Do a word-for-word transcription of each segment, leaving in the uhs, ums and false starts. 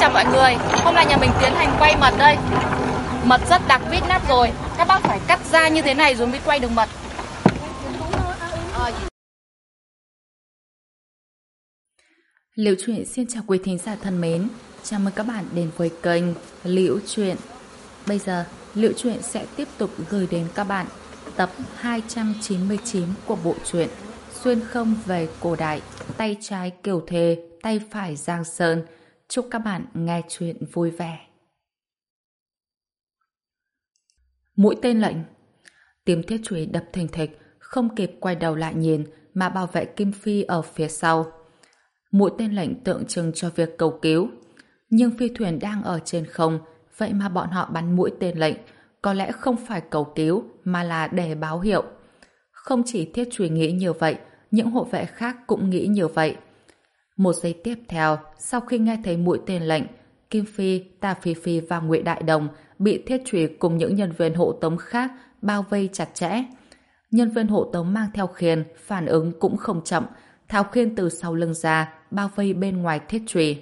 chào mọi người. Hôm nay nhà mình tiến hành quay mật đây. Mật rất đặc vít nắp rồi. Các bác phải cắt ra như thế này rồi mới quay được mật. Liễu Chuyện xin chào quý thính giả thân mến. Chào mừng các bạn đến với kênh Liễu Chuyện. Bây giờ, Liễu Chuyện sẽ tiếp tục gửi đến các bạn tập hai trăm chín mươi chín của bộ truyện Xuyên không về cổ đại, tay trái Kiều Thề, tay phải Giang Sơn. Chúc các bạn nghe chuyện vui vẻ. Mũi tên lệnh. Tiếng thiết chùy đập thình thịch, không kịp quay đầu lại nhìn mà bảo vệ Kim Phi ở phía sau. Mũi tên lệnh tượng trưng cho việc cầu cứu. Nhưng phi thuyền đang ở trên không, vậy mà bọn họ bắn mũi tên lệnh, có lẽ không phải cầu cứu mà là để báo hiệu. Không chỉ thiết chùy nghĩ như vậy, những hộ vệ khác cũng nghĩ như vậy. Một giây tiếp theo, sau khi nghe thấy mũi tên lệnh, Kim Phi, Tà Phi Phi và Ngụy Đại Đồng bị thiết chùy cùng những nhân viên hộ tống khác bao vây chặt chẽ. Nhân viên hộ tống mang theo khiên, phản ứng cũng không chậm, tháo khiên từ sau lưng ra, bao vây bên ngoài thiết chùy.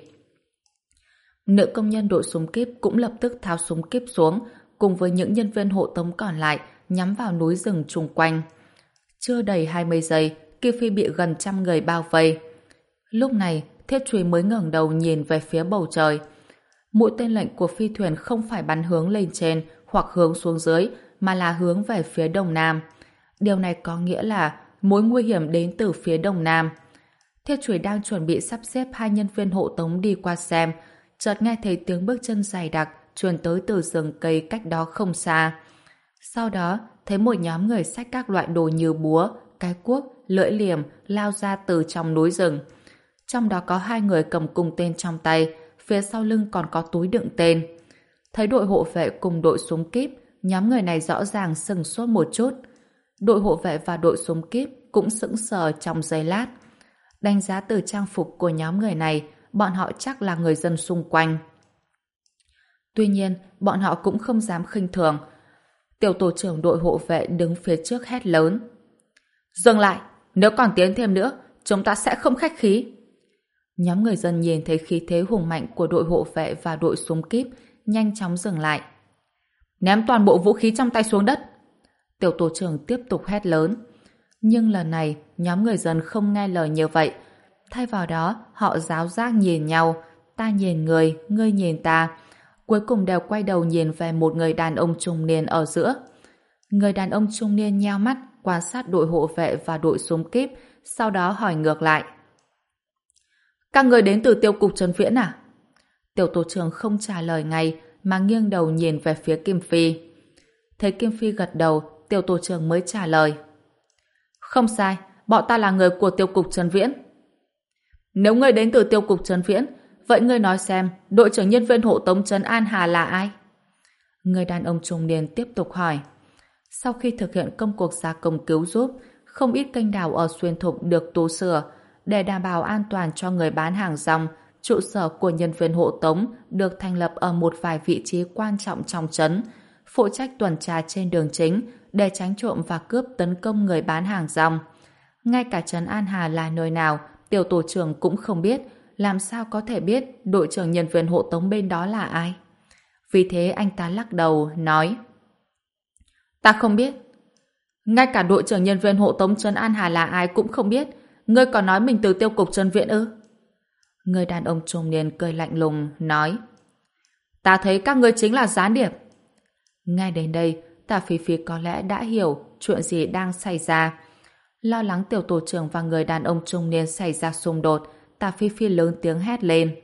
Nữ công nhân đội súng kíp cũng lập tức tháo súng kíp xuống, cùng với những nhân viên hộ tống còn lại nhắm vào núi rừng chung quanh. Chưa đầy hai mươi giây, Kim Phi bị gần trăm người bao vây. Lúc này, thiết chùy mới ngẩng đầu nhìn về phía bầu trời. Mũi tên lệnh của phi thuyền không phải bắn hướng lên trên hoặc hướng xuống dưới, mà là hướng về phía đông nam. Điều này có nghĩa là mối nguy hiểm đến từ phía đông nam. Thiết chùy đang chuẩn bị sắp xếp hai nhân viên hộ tống đi qua xem, chợt nghe thấy tiếng bước chân dày đặc truyền tới từ rừng cây cách đó không xa. Sau đó, thấy một nhóm người xách các loại đồ như búa, cái cuốc, lưỡi liềm lao ra từ trong núi rừng. Trong đó có hai người cầm cung tên trong tay, phía sau lưng còn có túi đựng tên. Thấy đội hộ vệ cùng đội súng kíp, nhóm người này rõ ràng sừng sốt một chút. Đội hộ vệ và đội súng kíp cũng sững sờ trong giây lát. Đánh giá từ trang phục của nhóm người này, bọn họ chắc là người dân xung quanh. Tuy nhiên, bọn họ cũng không dám khinh thường. Tiểu tổ trưởng đội hộ vệ đứng phía trước hét lớn. Dừng lại! Nếu còn tiến thêm nữa, chúng ta sẽ không khách khí. Nhóm người dân nhìn thấy khí thế hùng mạnh của đội hộ vệ và đội súng kíp, nhanh chóng dừng lại. Ném toàn bộ vũ khí trong tay xuống đất! Tiểu tổ trưởng tiếp tục hét lớn. Nhưng lần này, nhóm người dân không nghe lời như vậy. Thay vào đó, họ giáo giác nhìn nhau. Ta nhìn người, ngươi nhìn ta. Cuối cùng đều quay đầu nhìn về một người đàn ông trung niên ở giữa. Người đàn ông trung niên nheo mắt, quan sát đội hộ vệ và đội súng kíp, sau đó hỏi ngược lại. Các người đến từ tiêu cục Trấn Viễn à? Tiểu tổ trưởng không trả lời ngay, mà nghiêng đầu nhìn về phía Kim Phi. Thấy Kim Phi gật đầu, tiểu tổ trưởng mới trả lời. Không sai, bọn ta là người của tiêu cục Trấn Viễn. Nếu ngươi đến từ tiêu cục Trấn Viễn, vậy ngươi nói xem, đội trưởng nhân viên hộ tống Trấn An Hà là ai? Người đàn ông trung niên tiếp tục hỏi. Sau khi thực hiện công cuộc gia công cứu giúp, không ít kênh đào ở Xuyên Thục được tu sửa. Để đảm bảo an toàn cho người bán hàng rong, trụ sở của nhân viên hộ tống được thành lập ở một vài vị trí quan trọng trong trấn, phụ trách tuần tra trên đường chính để tránh trộm và cướp tấn công người bán hàng rong. Ngay cả trấn An Hà là nơi nào, tiểu tổ trưởng cũng không biết, làm sao có thể biết đội trưởng nhân viên hộ tống bên đó là ai. Vì thế anh ta lắc đầu, nói. Ta không biết. Ngay cả đội trưởng nhân viên hộ tống trấn An Hà là ai cũng không biết. Ngươi còn nói mình từ tiêu cục Trấn Viễn ư? Người đàn ông trung niên cười lạnh lùng, nói. Ta thấy các ngươi chính là gián điệp. Ngay đến đây, Tà Phi Phi có lẽ đã hiểu chuyện gì đang xảy ra. Lo lắng tiểu tổ trưởng và người đàn ông trung niên xảy ra xung đột, Tà Phi Phi lớn tiếng hét lên.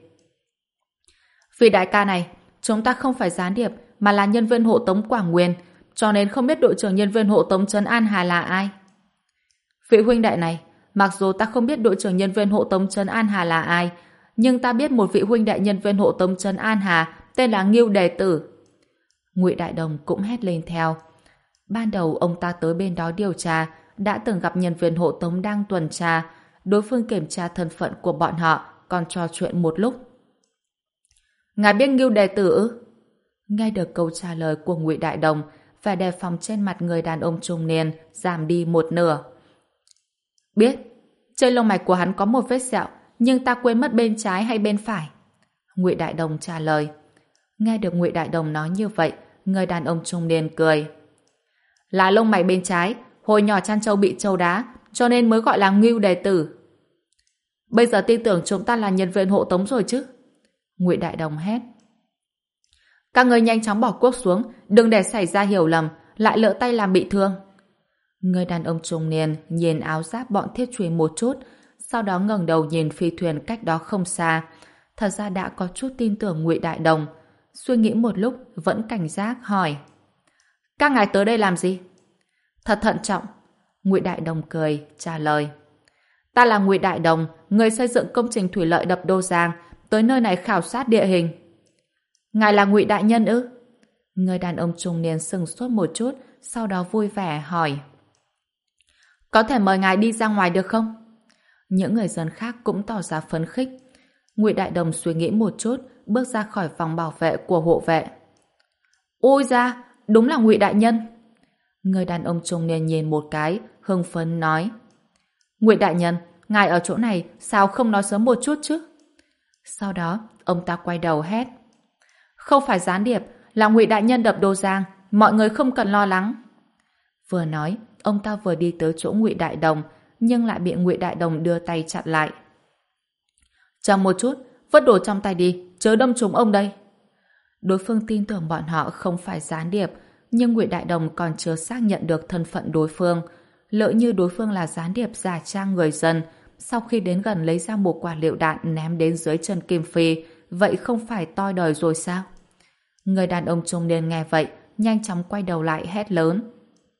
Vì đại ca này, chúng ta không phải gián điệp, mà là nhân viên hộ tống Quảng Nguyên, cho nên không biết đội trưởng nhân viên hộ tống Trấn An Hà là ai. Vị huynh đệ này, mặc dù ta không biết đội trưởng nhân viên hộ tống Trấn An Hà là ai, nhưng ta biết một vị huynh đệ nhân viên hộ tống Trấn An Hà tên là Ngưu Đề Tử. Ngụy Đại Đồng cũng hét lên theo. Ban đầu ông ta tới bên đó điều tra, đã từng gặp nhân viên hộ tống đang tuần tra, đối phương kiểm tra thân phận của bọn họ, còn trò chuyện một lúc. Ngài biết Ngưu Đề Tử ư? Nghe được câu trả lời của Ngụy Đại Đồng, vẻ đề phòng trên mặt người đàn ông trung niên giảm đi một nửa. Biết, trên lông mạch của hắn có một vết sẹo, nhưng ta quên mất bên trái hay bên phải. Ngụy Đại Đồng trả lời. Nghe được Ngụy Đại Đồng nói như vậy, người đàn ông trung niên cười. Là lông mày bên trái, hồi nhỏ chăn trâu bị trâu đá, cho nên mới gọi là Ngưu đệ tử. Bây giờ tin tưởng chúng ta là nhân viên hộ tống rồi chứ? Ngụy Đại Đồng hét. Các người nhanh chóng bỏ cuốc xuống, đừng để xảy ra hiểu lầm, lại lỡ tay làm bị thương. Người đàn ông trung niên nhìn áo giáp bọn thiết truy một chút, sau đó ngẩng đầu nhìn phi thuyền cách đó không xa. Thật ra đã có chút tin tưởng Ngụy Đại Đồng. Suy nghĩ một lúc vẫn cảnh giác hỏi. Các ngài tới đây làm gì? Thật thận trọng. Ngụy Đại Đồng cười, trả lời. Ta là Ngụy Đại Đồng, người xây dựng công trình thủy lợi đập Đô Giang, tới nơi này khảo sát địa hình. Ngài là Ngụy Đại Nhân ư? Người đàn ông trung niên sững sốt một chút, sau đó vui vẻ hỏi. Có thể mời ngài đi ra ngoài được không? Những người dân khác cũng tỏ ra phấn khích. Ngụy Đại Đồng suy nghĩ một chút, bước ra khỏi vòng bảo vệ của hộ vệ. Ôi da, đúng là Ngụy Đại Nhân. Người đàn ông trung niên nhìn một cái, hưng phấn nói. Ngụy Đại Nhân, ngài ở chỗ này sao không nói sớm một chút chứ? Sau đó, ông ta quay đầu hét. Không phải gián điệp, là Ngụy Đại Nhân đập Đô Giang, mọi người không cần lo lắng. Vừa nói, ông ta vừa đi tới chỗ Ngụy Đại Đồng, nhưng lại bị Ngụy Đại Đồng đưa tay chặn lại. Chờ một chút, vứt đồ trong tay đi, chớ đâm trúng ông đây. Đối phương tin tưởng bọn họ không phải gián điệp, nhưng Ngụy Đại Đồng còn chưa xác nhận được thân phận đối phương. Lỡ như đối phương là gián điệp giả trang người dân, sau khi đến gần lấy ra một quả lựu đạn ném đến dưới chân Kim Phi, vậy không phải toi đời rồi sao? Người đàn ông trung niên nghe vậy, nhanh chóng quay đầu lại hét lớn.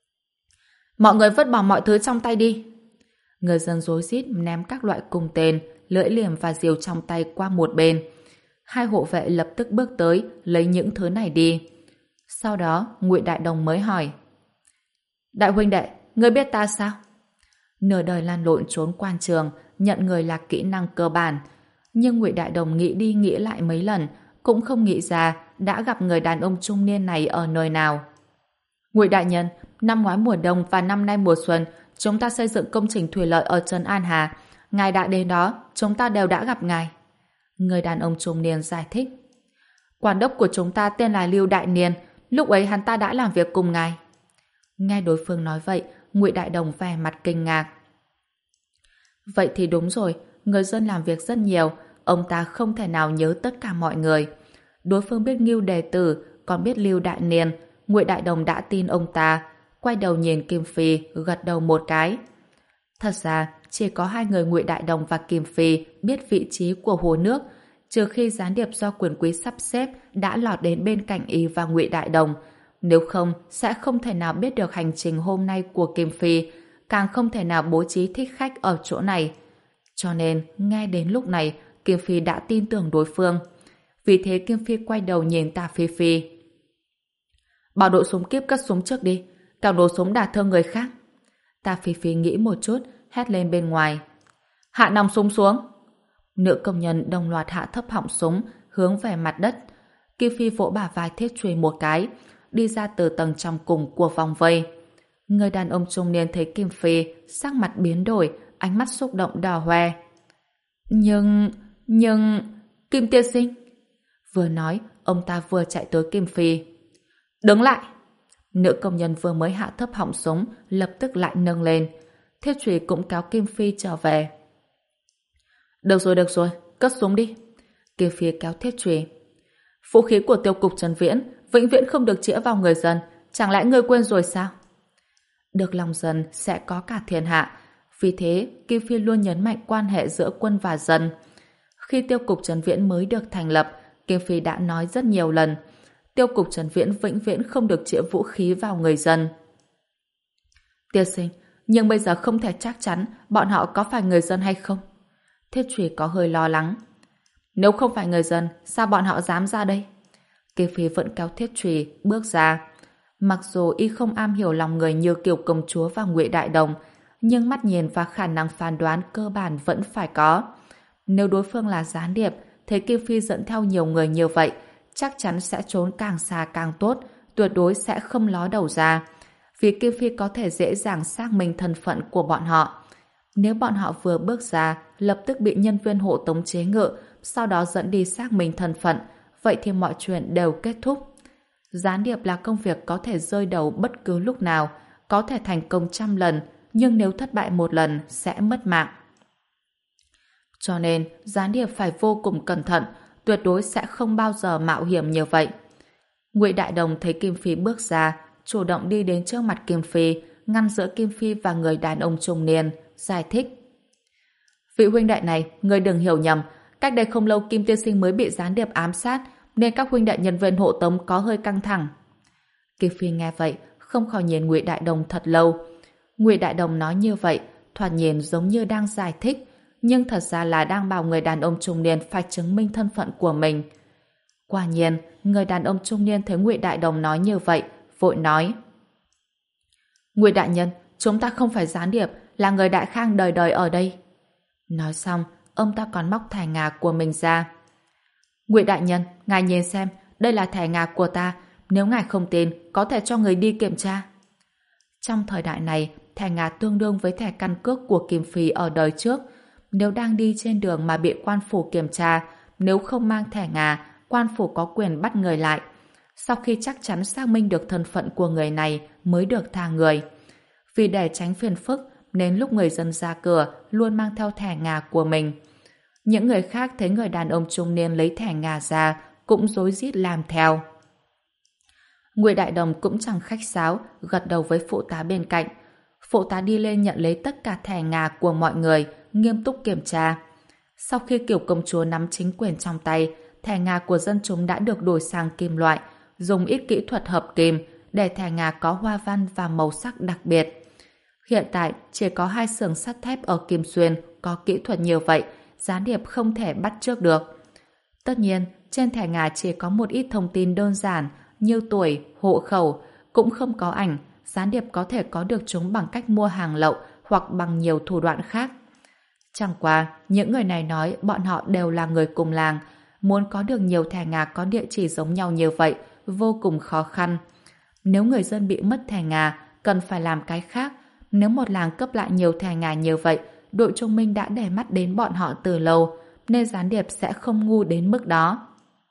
Mọi người vứt bỏ mọi thứ trong tay đi. Người dân rối rít ném các loại cung tên, lưỡi liềm và diều trong tay qua một bên. Hai hộ vệ lập tức bước tới, lấy những thứ này đi. Sau đó, Ngụy Đại Đồng mới hỏi. Đại huynh đệ, ngươi biết ta sao? Nửa đời lan lộn trốn quan trường, nhận người là kỹ năng cơ bản. Nhưng Ngụy Đại Đồng nghĩ đi nghĩ lại mấy lần, cũng không nghĩ ra đã gặp người đàn ông trung niên này ở nơi nào. Ngụy Đại Nhân, năm ngoái mùa đông và năm nay mùa xuân, chúng ta xây dựng công trình thủy lợi ở Trấn An Hà. Ngài đã đến đó, chúng ta đều đã gặp ngài. Người đàn ông trung niên giải thích. Quản đốc của chúng ta tên là Lưu Đại Niên, lúc ấy hắn ta đã làm việc cùng ngài. Nghe đối phương nói vậy, Ngụy Đại Đồng vẻ mặt kinh ngạc. Vậy thì đúng rồi, người dân làm việc rất nhiều, ông ta không thể nào nhớ tất cả mọi người. Đối phương biết Ngưu đệ tử, còn biết Lưu Đại Niên, Ngụy Đại Đồng đã tin ông ta, quay đầu nhìn Kim Phi, gật đầu một cái. Thật ra, chỉ có hai người Ngụy Đại Đồng và Kim Phi biết vị trí của hồ nước, trừ khi gián điệp do quyền quý sắp xếp đã lọt đến bên cạnh y và Ngụy Đại Đồng. Nếu không, sẽ không thể nào biết được hành trình hôm nay của Kim Phi, càng không thể nào bố trí thích khách ở chỗ này. Cho nên, ngay đến lúc này, Kim Phi đã tin tưởng đối phương. Vì thế Kim Phi quay đầu nhìn Tà Phi Phi. Bảo đội súng kíp cất súng trước đi, càng đồ súng đả thương người khác. Tà Phi Phi nghĩ một chút, hét lên bên ngoài. Hạ nòng súng xuống. Nữ công nhân đồng loạt hạ thấp họng súng, hướng về mặt đất. Kim Phi vỗ bả vai Thiết Truy một cái, đi ra từ tầng trong cùng của vòng vây. Người đàn ông trung niên thấy Kim Phi, sắc mặt biến đổi, ánh mắt xúc động đỏ hoe. Nhưng... nhưng... Kim tiên sinh. Vừa nói, ông ta vừa chạy tới Kim Phi. Đứng lại. Nữ công nhân vừa mới hạ thấp họng súng, lập tức lại nâng lên. Thiết Truy cũng kéo Kim Phi trở về. Được rồi, được rồi, cất súng đi. Kim Phi kéo Thiết Truy. Vũ khí của tiêu cục Trần Viễn vĩnh viễn không được chĩa vào người dân, chẳng lẽ ngươi quên rồi sao? Được lòng dân sẽ có cả thiên hạ, vì thế Kim Phi luôn nhấn mạnh quan hệ giữa quân và dân. Khi tiêu cục Trần Viễn mới được thành lập, Kim Phi đã nói rất nhiều lần, tiêu cục Trần Viễn vĩnh viễn không được chĩa vũ khí vào người dân. Tiên sinh, nhưng bây giờ không thể chắc chắn bọn họ có phải người dân hay không. Thiết Truy có hơi lo lắng. Nếu không phải người dân, sao bọn họ dám ra đây? Kim Phi vẫn kéo Thiết Truy bước ra. Mặc dù y không am hiểu lòng người như Kiều công chúa và Ngụy Đại Đồng, nhưng mắt nhìn và khả năng phán đoán cơ bản vẫn phải có. Nếu đối phương là gián điệp, thấy Kim Phi dẫn theo nhiều người như vậy, chắc chắn sẽ trốn càng xa càng tốt, tuyệt đối sẽ không ló đầu ra. Vì Kim Phi có thể dễ dàng xác minh thân phận của bọn họ. Nếu bọn họ vừa bước ra, lập tức bị nhân viên hộ tống chế ngự, sau đó dẫn đi xác minh thân phận, vậy thì mọi chuyện đều kết thúc. Gián điệp là công việc có thể rơi đầu bất cứ lúc nào, có thể thành công trăm lần, nhưng nếu thất bại một lần sẽ mất mạng. Cho nên, gián điệp phải vô cùng cẩn thận, tuyệt đối sẽ không bao giờ mạo hiểm như vậy. Ngụy Đại Đồng thấy Kim Phi bước ra, chủ động đi đến trước mặt Kim Phi, ngăn giữa Kim Phi và người đàn ông trung niên, giải thích. Vị huynh đệ này, người đừng hiểu nhầm, cách đây không lâu Kim tiên sinh mới bị gián điệp ám sát, nên các huynh đệ nhân viên hộ tống có hơi căng thẳng. Kim Phi nghe vậy, không khỏi nhìn Ngụy Đại Đồng thật lâu. Ngụy Đại Đồng nói như vậy, thoạt nhìn giống như đang giải thích, nhưng thật ra là đang bảo người đàn ông trung niên phải chứng minh thân phận của mình. Quả nhiên, người đàn ông trung niên thấy Ngụy Đại Đồng nói như vậy, vội nói. Ngụy đại nhân, chúng ta không phải gián điệp, là người đại khang đời đời ở đây. Nói xong, ông ta còn móc thẻ ngà của mình ra. Ngụy đại nhân, ngài nhìn xem, đây là thẻ ngà của ta, nếu ngài không tin, có thể cho người đi kiểm tra. Trong thời đại này, thẻ ngà tương đương với thẻ căn cước của Kim Phi ở đời trước. Nếu đang đi trên đường mà bị quan phủ kiểm tra, nếu không mang thẻ ngà, quan phủ có quyền bắt người lại. Sau khi chắc chắn xác minh được thân phận của người này mới được tha người. Vì để tránh phiền phức, nên lúc người dân ra cửa luôn mang theo thẻ ngà của mình. Những người khác thấy người đàn ông trung niên lấy thẻ ngà ra cũng rối rít làm theo. Ngụy Đại Đồng cũng chẳng khách sáo, gật đầu với phụ tá bên cạnh. Phụ tá đi lên nhận lấy tất cả thẻ ngà của mọi người, nghiêm túc kiểm tra. Sau khi Kiều công chúa nắm chính quyền trong tay, thẻ ngà của dân chúng đã được đổi sang kim loại, dùng ít kỹ thuật hợp kim để thẻ ngà có hoa văn và màu sắc đặc biệt. Hiện tại chỉ có hai xưởng sắt thép ở Kim Xuyên có kỹ thuật như vậy, gián điệp không thể bắt chước được. Tất nhiên, trên thẻ ngà chỉ có một ít thông tin đơn giản như tuổi, hộ khẩu, cũng không có ảnh, gián điệp có thể có được chúng bằng cách mua hàng lậu hoặc bằng nhiều thủ đoạn khác. Chẳng qua, những người này nói bọn họ đều là người cùng làng, muốn có được nhiều thẻ ngà có địa chỉ giống nhau như vậy vô cùng khó khăn. Nếu người dân bị mất thẻ ngà, cần phải làm cái khác. Nếu một làng cấp lại nhiều thẻ ngà như vậy, đội trung minh đã để mắt đến bọn họ từ lâu, nên gián điệp sẽ không ngu đến mức đó.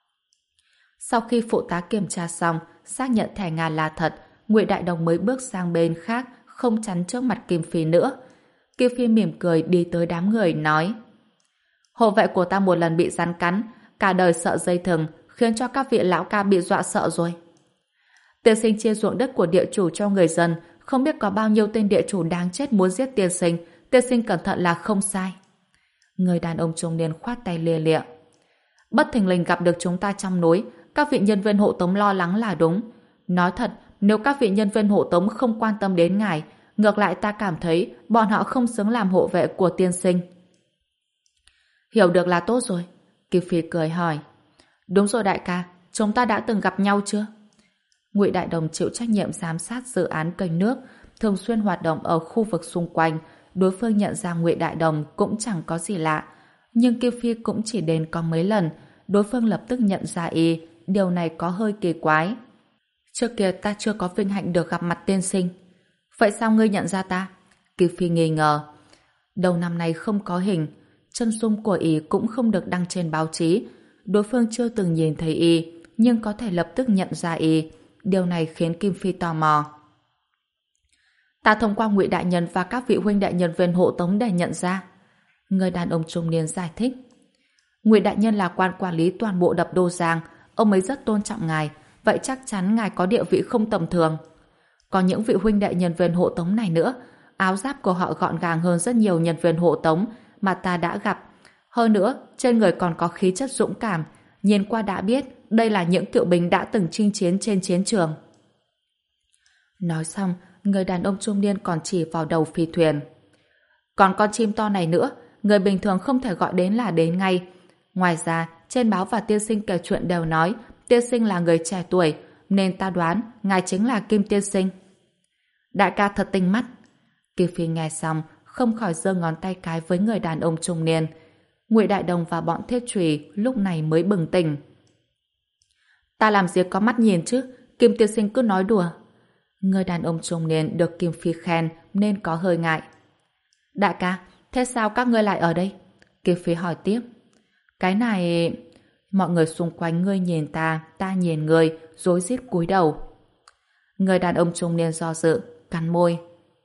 Sau khi phụ tá kiểm tra xong, xác nhận thẻ ngà là thật, Ngụy Đại Đồng mới bước sang bên khác, không chắn trước mặt Kim Phi nữa. Kim Phi mỉm cười đi tới đám người, nói: Hộ vệ của ta một lần bị rắn cắn, cả đời sợ dây thừng, khiến cho các vị lão ca bị dọa sợ rồi. Tiên sinh chia ruộng đất của địa chủ cho người dân, không biết có bao nhiêu tên địa chủ đáng chết muốn giết tiên sinh, tiên sinh cẩn thận là không sai. Người đàn ông trung niên khoát tay lia lịa. Bất thình lình gặp được chúng ta trong núi, các vị nhân viên hộ tống lo lắng là đúng. Nói thật, nếu các vị nhân viên hộ tống không quan tâm đến ngài, ngược lại ta cảm thấy bọn họ không xứng làm hộ vệ của tiên sinh. Hiểu được là tốt rồi. Kim Phi cười hỏi. Đúng rồi đại ca, chúng ta đã từng gặp nhau chưa? Ngụy Đại Đồng chịu trách nhiệm giám sát dự án kênh nước, thường xuyên hoạt động ở khu vực xung quanh. Đối phương nhận ra Ngụy Đại Đồng cũng chẳng có gì lạ. Nhưng Kim Phi cũng chỉ đến có mấy lần, đối phương lập tức nhận ra y, điều này có hơi kỳ quái. Trước kia ta chưa có vinh hạnh được gặp mặt tiên sinh. Vậy sao ngươi nhận ra ta? Kim Phi nghi ngờ. Đầu năm nay không có hình, chân dung của y cũng không được đăng trên báo chí. Đối phương chưa từng nhìn thấy y, nhưng có thể lập tức nhận ra y. Điều này khiến Kim Phi tò mò. Ta thông qua Ngụy đại nhân và các vị huynh đệ nhân viên hộ tống để nhận ra. Người đàn ông trung niên giải thích. Ngụy đại nhân là quan quản lý toàn bộ đập Đô Giang, ông ấy rất tôn trọng ngài, vậy chắc chắn ngài có địa vị không tầm thường. Còn những vị huynh đệ nhân viên hộ tống này nữa, áo giáp của họ gọn gàng hơn rất nhiều nhân viên hộ tống mà ta đã gặp. Hơn nữa, trên người còn có khí chất dũng cảm, nhìn qua đã biết đây là những cựu binh đã từng chinh chiến trên chiến trường. Nói xong, người đàn ông trung niên còn chỉ vào đầu phi thuyền. Còn con chim to này nữa, người bình thường không thể gọi đến là đến ngay. Ngoài ra, trên báo và tiên sinh kể chuyện đều nói tiên sinh là người trẻ tuổi, nên ta đoán ngài chính là Kim tiên sinh. Đại ca thật tinh mắt. Kim Phi nghe xong, không khỏi giơ ngón tay cái với người đàn ông trung niên. Ngụy Đại Đồng và bọn thiết trùy lúc này mới bừng tỉnh. Ta làm gì có mắt nhìn chứ, Kim tiên sinh cứ nói đùa. Người đàn ông trung niên được Kim Phi khen nên có hơi ngại. Đại ca, thế sao các ngươi lại ở đây? Kim Phi hỏi tiếp. Cái này... Mọi người xung quanh ngươi nhìn ta, ta nhìn ngươi, rối rít cúi đầu. Người đàn ông trung niên do dự, cắn môi.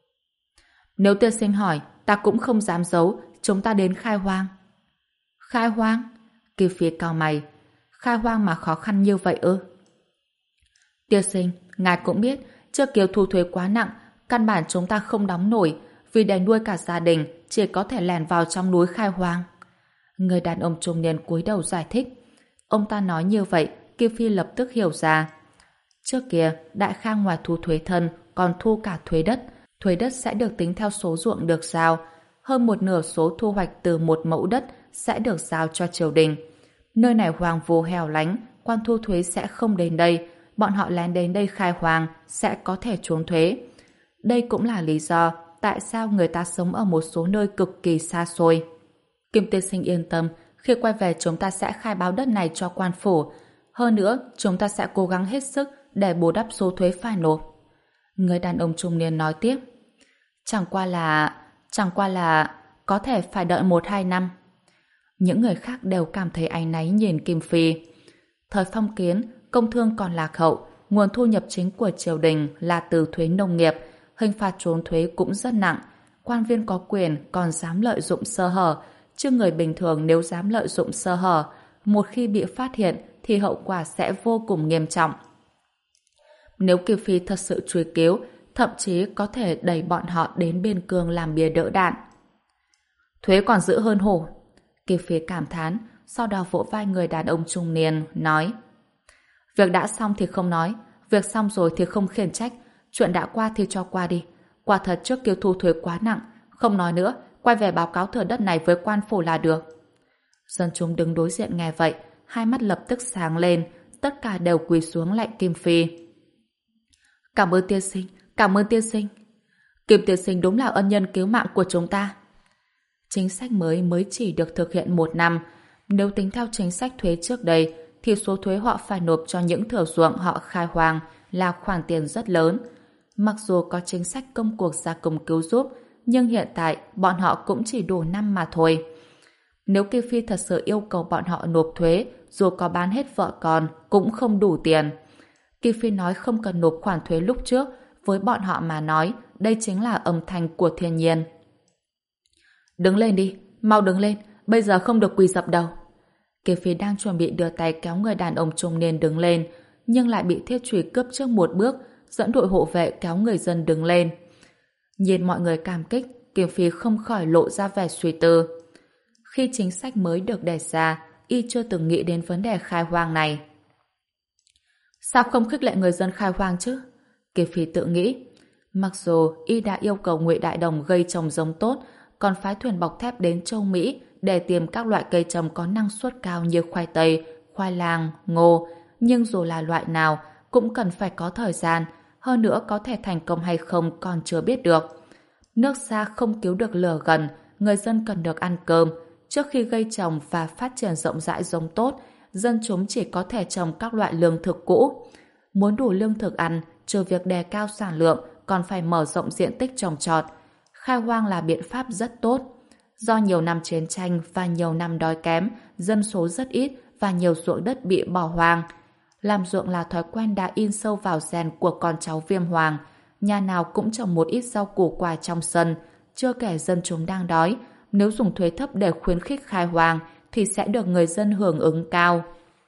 Nếu tiên sinh hỏi, ta cũng không dám giấu, chúng ta đến khai hoang. Khai hoang? Kim Phi cau mày. Khai hoang mà khó khăn như vậy ư? Tiên sinh, ngài cũng biết, trước kia thu thuế quá nặng, căn bản chúng ta không đóng nổi, vì để nuôi cả gia đình, chỉ có thể lẻn vào trong núi khai hoang. Người đàn ông trung niên cúi đầu giải thích. Ông ta nói như vậy, Kim Phi lập tức hiểu ra. Trước kia, Đại Khang ngoài thu thuế thân, còn thu cả thuế đất. Thuế đất sẽ được tính theo số ruộng được giao. Hơn một nửa số thu hoạch từ một mẫu đất sẽ được giao cho triều đình. Nơi này hoang vu hẻo lánh, quan thu thuế sẽ không đến đây. Bọn họ lén đến đây khai hoang, sẽ có thể trốn thuế. Đây cũng là lý do tại sao người ta sống ở một số nơi cực kỳ xa xôi. Kim tiên sinh yên tâm, khi quay về chúng ta sẽ khai báo đất này cho quan phủ. Hơn nữa, chúng ta sẽ cố gắng hết sức để bù đắp số thuế phải nộp. Người đàn ông trung niên nói tiếp. Chẳng qua là... Chẳng qua là... Có thể phải đợi một hai năm. Những người khác đều cảm thấy áy náy nhìn Kim Phi. Thời phong kiến, công thương còn lạc hậu. Nguồn thu nhập chính của triều đình là từ thuế nông nghiệp. Hình phạt trốn thuế cũng rất nặng. Quan viên có quyền còn dám lợi dụng sơ hở. Chứ người bình thường nếu dám lợi dụng sơ hở, một khi bị phát hiện thì hậu quả sẽ vô cùng nghiêm trọng. Nếu Kim Phi thật sự truy cứu, thậm chí có thể đẩy bọn họ đến biên cương làm bia đỡ đạn. Thuế còn dữ hơn hổ. Kim Phi cảm thán, sau đó vỗ vai người đàn ông trung niên, nói: Việc đã xong thì không nói, việc xong rồi thì không khiển trách, chuyện đã qua thì cho qua đi. Quả thật trước kia thu thuế quá nặng, không nói nữa, quay về báo cáo thửa đất này với quan phủ là được. Dân chúng đứng đối diện nghe vậy, hai mắt lập tức sáng lên, tất cả đều quỳ xuống lạy Kim Phi. Cảm ơn tiên sinh, cảm ơn tiên sinh. Kim tiên sinh đúng là ân nhân cứu mạng của chúng ta. Chính sách mới mới chỉ được thực hiện một năm. Nếu tính theo chính sách thuế trước đây, thì số thuế họ phải nộp cho những thửa ruộng họ khai hoang là khoản tiền rất lớn. Mặc dù có chính sách công cuộc gia công cứu giúp, nhưng hiện tại bọn họ cũng chỉ đủ năm mà thôi. Nếu Kim Phi thật sự yêu cầu bọn họ nộp thuế, dù có bán hết vợ con, cũng không đủ tiền. Kim Phi nói không cần nộp khoản thuế lúc trước, với bọn họ mà nói, đây chính là âm thanh của thiên nhiên. Đứng lên đi, mau đứng lên, bây giờ không được quỳ dập đầu. Kim Phi đang chuẩn bị đưa tay kéo người đàn ông trung niên đứng lên, nhưng lại bị thiết chùy cướp trước một bước, dẫn đội hộ vệ kéo người dân đứng lên. Nhìn mọi người cảm kích, Kim Phi không khỏi lộ ra vẻ suy tư. Khi chính sách mới được đề ra, y chưa từng nghĩ đến vấn đề khai hoang này. Sao không khích lệ người dân khai hoang chứ? Kim Phi tự nghĩ. Mặc dù y đã yêu cầu Ngụy Đại Đồng gây trồng giống tốt, còn phái thuyền bọc thép đến châu Mỹ để tìm các loại cây trồng có năng suất cao như khoai tây, khoai lang, ngô, nhưng dù là loại nào cũng cần phải có thời gian, hơn nữa có thể thành công hay không còn chưa biết được. Nước xa không cứu được lửa gần, người dân cần được ăn cơm. Trước khi gây trồng và phát triển rộng rãi giống tốt, dân chúng chỉ có thể trồng các loại lương thực cũ. Muốn đủ lương thực ăn, trừ việc đề cao sản lượng, còn phải mở rộng diện tích trồng trọt. Khai hoang là biện pháp rất tốt. Do nhiều năm chiến tranh và nhiều năm đói kém, dân số rất ít và nhiều ruộng đất bị bỏ hoang. Làm ruộng là thói quen đã in sâu vào gen của con cháu Viêm Hoàng. Nhà nào cũng trồng một ít rau củ quả trong sân. Chưa kể dân chúng đang đói, nếu dùng thuế thấp để khuyến khích khai hoang thì sẽ được người dân hưởng ứng cao.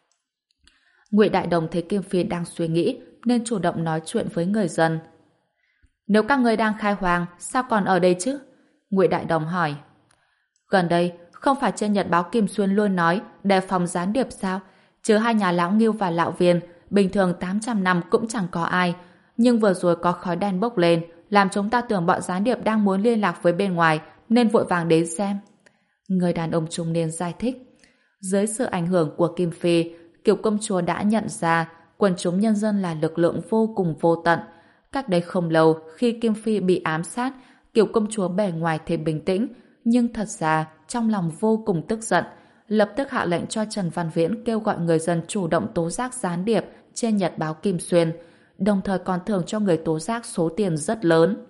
Ngụy Đại Đồng thấy Kim Phi đang suy nghĩ nên chủ động nói chuyện với người dân. Nếu các ngươi đang khai hoang, sao còn ở đây chứ? Ngụy Đại Đồng hỏi. Gần đây, không phải trên nhật báo Kim Xuyên luôn nói đề phòng gián điệp sao? Chứ hai nhà Lão Ngưu và Lão Viên, bình thường tám trăm năm cũng chẳng có ai. Nhưng vừa rồi có khói đen bốc lên, làm chúng ta tưởng bọn gián điệp đang muốn liên lạc với bên ngoài, nên vội vàng đến xem. Người đàn ông trung niên giải thích. Dưới sự ảnh hưởng của Kim Phi, Kiều công chúa đã nhận ra quần chúng nhân dân là lực lượng vô cùng vô tận. Cách đây không lâu, khi Kim Phi bị ám sát, Kiều công chúa bề ngoài thì bình tĩnh, nhưng thật ra trong lòng vô cùng tức giận, lập tức hạ lệnh cho Trần Văn Viễn kêu gọi người dân chủ động tố giác gián điệp trên nhật báo Kim Xuyên, đồng thời còn thưởng cho người tố giác số tiền rất lớn.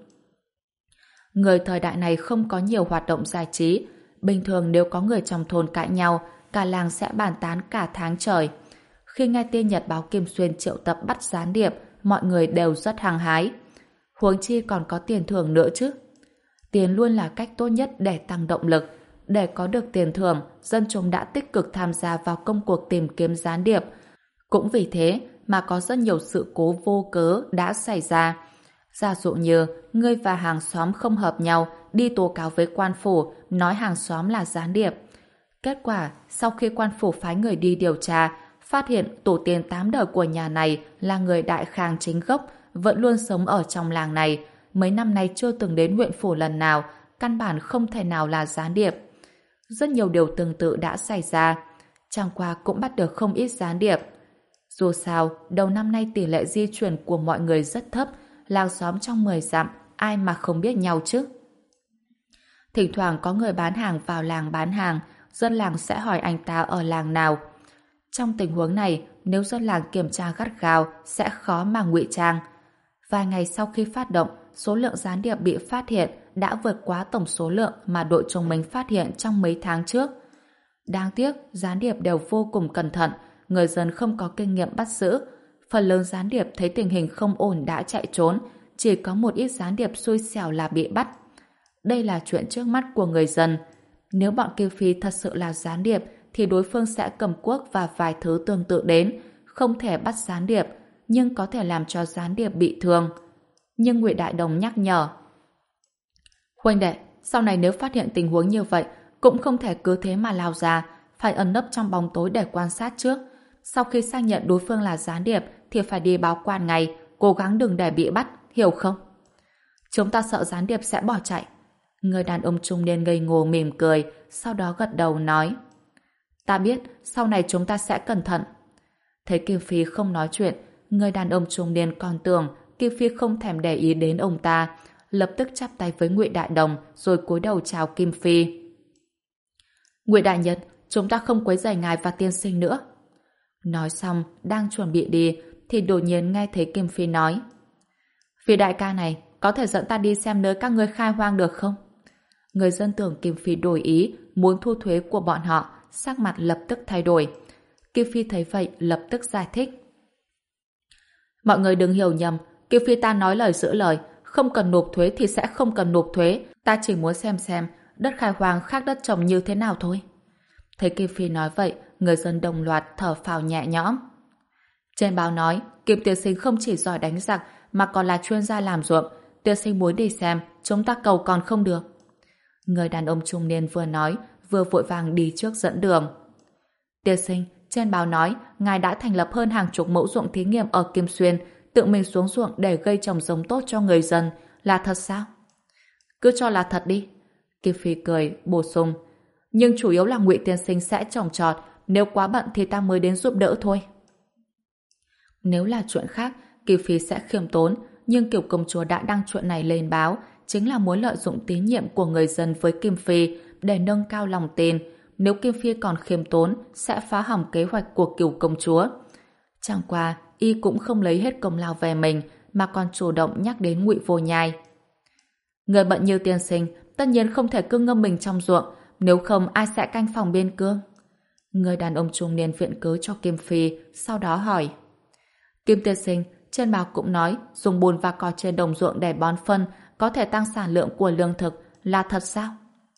Người thời đại này không có nhiều hoạt động giải trí, bình thường nếu có người trong thôn cãi nhau, cả làng sẽ bàn tán cả tháng trời. Khi nghe tin Nhật báo Kim Xuyên triệu tập bắt gián điệp, mọi người đều rất hăng hái. Huống chi còn có tiền thưởng nữa chứ. Tiền luôn là cách tốt nhất để tăng động lực. Để có được tiền thưởng, dân chúng đã tích cực tham gia vào công cuộc tìm kiếm gián điệp. Cũng vì thế mà có rất nhiều sự cố vô cớ đã xảy ra. Giả dụ như ngươi và hàng xóm không hợp nhau, đi tố cáo với quan phủ, nói hàng xóm là gián điệp. Kết quả, sau khi quan phủ phái người đi điều tra, phát hiện tổ tiên tám đời của nhà này là người Đại Khang chính gốc, vẫn luôn sống ở trong làng này, mấy năm nay chưa từng đến huyện phủ lần nào, căn bản không thể nào là gián điệp. Rất nhiều điều tương tự đã xảy ra, chẳng qua cũng bắt được không ít gián điệp. Dù sao, đầu năm nay tỷ lệ di chuyển của mọi người rất thấp, làng xóm trong mười dặm, ai mà không biết nhau chứ. Thỉnh thoảng có người bán hàng vào làng bán hàng, dân làng sẽ hỏi anh ta ở làng nào. Trong tình huống này, nếu dân làng kiểm tra gắt gao, sẽ khó mà ngụy trang. Vài ngày sau khi phát động, số lượng gián điệp bị phát hiện đã vượt quá tổng số lượng mà đội chúng mình phát hiện trong mấy tháng trước. Đáng tiếc, gián điệp đều vô cùng cẩn thận, người dân không có kinh nghiệm bắt giữ. Phần lớn gián điệp thấy tình hình không ổn đã chạy trốn, chỉ có một ít gián điệp xui xẻo là bị bắt. Đây là chuyện trước mắt của người dân. Nếu bọn Kim Phi thật sự là gián điệp, thì đối phương sẽ cầm cuốc và vài thứ tương tự đến, không thể bắt gián điệp, nhưng có thể làm cho gián điệp bị thương. Nhưng Ngụy Đại Đồng nhắc nhở: huynh đệ, sau này nếu phát hiện tình huống như vậy, cũng không thể cứ thế mà lao ra, phải ẩn nấp trong bóng tối để quan sát trước. Sau khi xác nhận đối phương là gián điệp, thì phải đi báo quan ngay, cố gắng đừng để bị bắt, hiểu không? Chúng ta sợ gián điệp sẽ bỏ chạy. Người đàn ông trung niên ngây ngô mỉm cười, sau đó gật đầu nói: ta biết, sau này chúng ta sẽ cẩn thận. Thấy Kim Phi không nói chuyện, người đàn ông trung niên còn tưởng Kim Phi không thèm để ý đến ông ta, lập tức chắp tay với Ngụy Đại Đồng rồi cúi đầu chào Kim Phi. Ngụy Đại Nhân, chúng ta không quấy rầy ngài và tiên sinh nữa. Nói xong, đang chuẩn bị đi, thì đột nhiên nghe thấy Kim Phi nói: Phi đại ca này, có thể dẫn ta đi xem nơi các ngươi khai hoang được không? Người dân tưởng Kim Phi đổi ý, muốn thu thuế của bọn họ, sắc mặt lập tức thay đổi. Kim Phi thấy vậy, lập tức giải thích: mọi người đừng hiểu nhầm, Kim Phi ta nói lời giữ lời, không cần nộp thuế thì sẽ không cần nộp thuế, ta chỉ muốn xem xem đất khai hoang khác đất trồng như thế nào thôi. Thấy Kim Phi nói vậy, người dân đồng loạt thở phào nhẹ nhõm. Trên báo nói, Kim tiên sinh không chỉ giỏi đánh giặc mà còn là chuyên gia làm ruộng, tiên sinh muốn đi xem, chúng ta cầu còn không được. Người đàn ông trung niên vừa nói, vừa vội vàng đi trước dẫn đường. Tiên sinh, trên báo nói, ngài đã thành lập hơn hàng chục mẫu ruộng thí nghiệm ở Kim Xuyên, tự mình xuống ruộng để gây trồng giống tốt cho người dân, là thật sao? Cứ cho là thật đi. Kim Phi cười, bổ sung. Nhưng chủ yếu là Ngụy tiên sinh sẽ trồng trọt, nếu quá bận thì ta mới đến giúp đỡ thôi. Nếu là chuyện khác, Kim Phi sẽ khiêm tốn, nhưng kiểu công chúa đã đăng chuyện này lên báo, chính là muốn lợi dụng tín nhiệm của người dân với Kim Phi để nâng cao lòng tin. Nếu Kim Phi còn khiêm tốn, sẽ phá hỏng kế hoạch của cửu công chúa. Chẳng qua, y cũng không lấy hết công lao về mình, mà còn chủ động nhắc đến Ngụy Vô Nhai. Người bận như tiên sinh, tất nhiên không thể cứ ngâm mình trong ruộng, nếu không ai sẽ canh phòng biên cương. Người đàn ông trung niên viện cớ cho Kim Phi, sau đó hỏi: Kim tiên sinh, trên báo cũng nói dùng bùn và cỏ trên đồng ruộng để bón phân có thể tăng sản lượng của lương thực, là thật sao?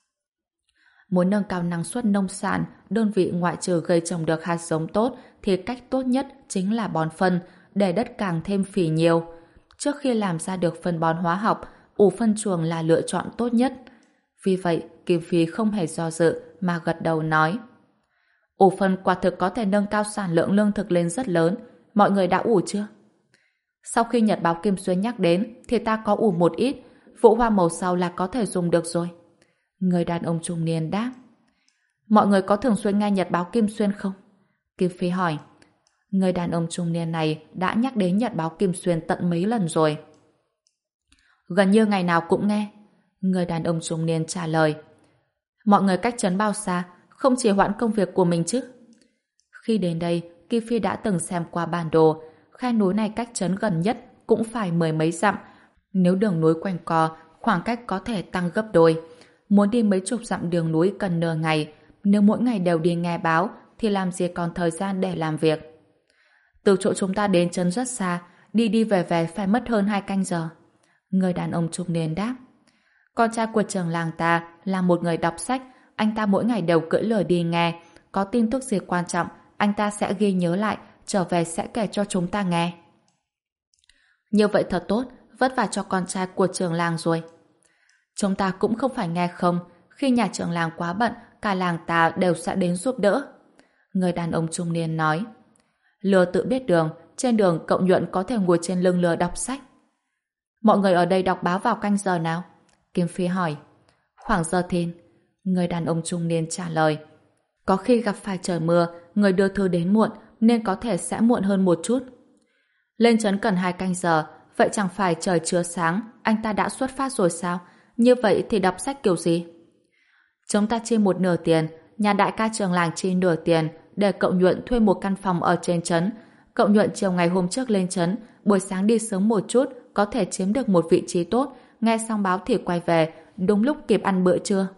Muốn nâng cao năng suất nông sản, đơn vị ngoại trừ gây trồng được hạt giống tốt thì cách tốt nhất chính là bón phân, để đất càng thêm phì nhiều. Trước khi làm ra được phân bón hóa học, ủ phân chuồng là lựa chọn tốt nhất. Vì vậy, Kim Phi không hề do dự mà gật đầu nói: ủ phân quả thực có thể nâng cao sản lượng lương thực lên rất lớn. Mọi người đã ủ chưa? Sau khi Nhật báo Kim Xuyên nhắc đến thì ta có ủ một ít, vụ hoa màu sau là có thể dùng được rồi. Người đàn ông trung niên đáp. Mọi người có thường xuyên nghe Nhật báo Kim Xuyên không? Kim Phi hỏi. Người đàn ông trung niên này đã nhắc đến Nhật báo Kim Xuyên tận mấy lần rồi. Gần như ngày nào cũng nghe. Người đàn ông trung niên trả lời. Mọi người cách trấn bao xa, không trì hoãn công việc của mình chứ? Khi đến đây, Kim Phi đã từng xem qua bản đồ, khe núi này cách trấn gần nhất cũng phải mười mấy dặm. Nếu đường núi quanh co, khoảng cách có thể tăng gấp đôi. Muốn đi mấy chục dặm đường núi cần nửa ngày, nếu mỗi ngày đều đi nghe báo thì làm gì còn thời gian để làm việc. Từ chỗ chúng ta đến trấn rất xa, đi đi về về phải mất hơn hai canh giờ. Người đàn ông trung niên đáp. Con trai của trưởng làng ta là một người đọc sách, anh ta mỗi ngày đều cưỡi lừa đi nghe, có tin tức gì quan trọng, anh ta sẽ ghi nhớ lại, trở về sẽ kể cho chúng ta nghe. Như vậy thật tốt, vất vả cho con trai của trưởng làng rồi. Chúng ta cũng không phải nghe không, khi nhà trưởng làng quá bận, cả làng ta đều sẽ đến giúp đỡ. Người đàn ông trung niên nói. Lừa tự biết đường, trên đường cậu Nhuận có thể ngồi trên lưng lừa đọc sách. Mọi người ở đây đọc báo vào canh giờ nào? Kim Phi hỏi. Khoảng giờ thìn. Người đàn ông trung niên trả lời. Có khi gặp phải trời mưa, người đưa thư đến muộn, nên có thể sẽ muộn hơn một chút. Lên trấn cần hai canh giờ, vậy chẳng phải trời chưa sáng, anh ta đã xuất phát rồi sao? Như vậy thì đọc sách kiểu gì? Chúng ta chi một nửa tiền, nhà đại ca trường làng chi nửa tiền, để cậu Nhuận thuê một căn phòng ở trên trấn. Cậu Nhuận chiều ngày hôm trước lên trấn, buổi sáng đi sớm một chút, có thể chiếm được một vị trí tốt, nghe xong báo thì quay về, đúng lúc kịp ăn bữa trưa.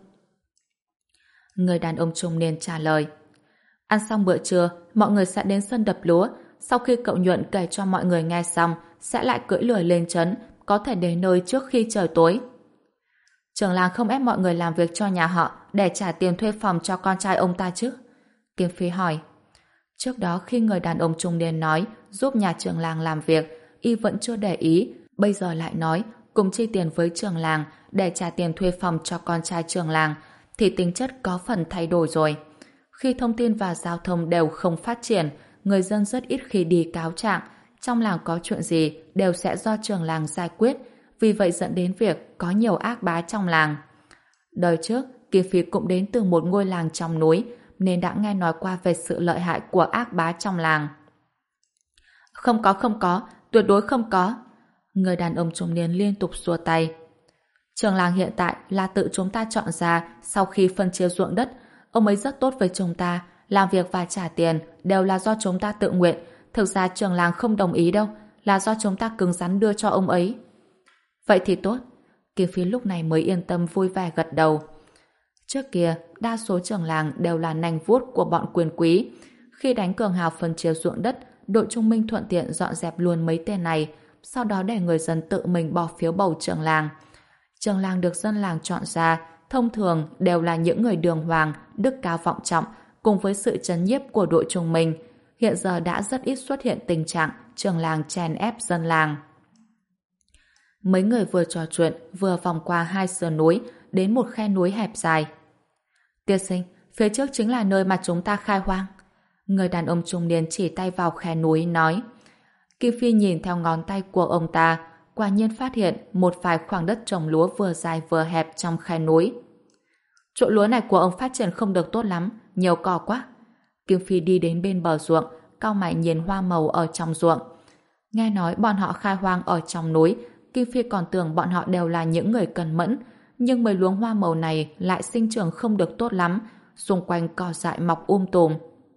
Người đàn ông trung niên trả lời. Ăn xong bữa trưa, mọi người sẽ đến sân đập lúa. Sau khi cậu Nhuận kể cho mọi người nghe xong, sẽ lại cưỡi lừa lên trấn, có thể đến nơi trước khi trời tối. Trưởng làng không ép mọi người làm việc cho nhà họ để trả tiền thuê phòng cho con trai ông ta chứ? Kim Phi hỏi. Trước đó khi người đàn ông trung niên nói giúp nhà trưởng làng làm việc, y vẫn chưa để ý, bây giờ lại nói cùng chi tiền với trưởng làng để trả tiền thuê phòng cho con trai trưởng làng, thì tính chất có phần thay đổi rồi. Khi thông tin và giao thông đều không phát triển, người dân rất ít khi đi cáo trạng, trong làng có chuyện gì đều sẽ do trưởng làng giải quyết, vì vậy dẫn đến việc có nhiều ác bá trong làng. Đời trước, Kim Phi cũng đến từ một ngôi làng trong núi, nên đã nghe nói qua về sự lợi hại của ác bá trong làng. Không có, không có, tuyệt đối không có. Người đàn ông trung niên liên tục xua tay. Trưởng làng hiện tại là tự chúng ta chọn ra sau khi phân chia ruộng đất. Ông ấy rất tốt với chúng ta, làm việc và trả tiền đều là do chúng ta tự nguyện. Thực ra trưởng làng không đồng ý đâu, là do chúng ta cứng rắn đưa cho ông ấy. Vậy thì tốt. Kim Phi lúc này mới yên tâm vui vẻ gật đầu. Trước kia, đa số trưởng làng đều là nành vuốt của bọn quyền quý. Khi đánh cường hào phân chia ruộng đất, đội trung minh thuận tiện dọn dẹp luôn mấy tên này, sau đó để người dân tự mình bỏ phiếu bầu trưởng làng. Trưởng làng được dân làng chọn ra, thông thường đều là những người đường hoàng, đức cao vọng trọng, cùng với sự trấn nhiếp của đội trung minh. Hiện giờ đã rất ít xuất hiện tình trạng trưởng làng chèn ép dân làng. Mấy người vừa trò chuyện, vừa vòng qua hai sườn núi, đến một khe núi hẹp dài. Tiên sinh, phía trước chính là nơi mà chúng ta khai hoang. Người đàn ông trung niên chỉ tay vào khe núi, nói. Kim Phi nhìn theo ngón tay của ông ta, quả nhiên phát hiện một vài khoảng đất trồng lúa vừa dài vừa hẹp trong khe núi. Chỗ lúa này của ông phát triển không được tốt lắm, nhiều cỏ quá. Kim Phi đi đến bên bờ ruộng, cau mày nhìn hoa màu ở trong ruộng. Nghe nói bọn họ khai hoang ở trong núi, Kim Phi còn tưởng bọn họ đều là những người cần mẫn, nhưng mấy luống hoa màu này lại sinh trưởng không được tốt lắm, xung quanh cỏ dại mọc um tùm.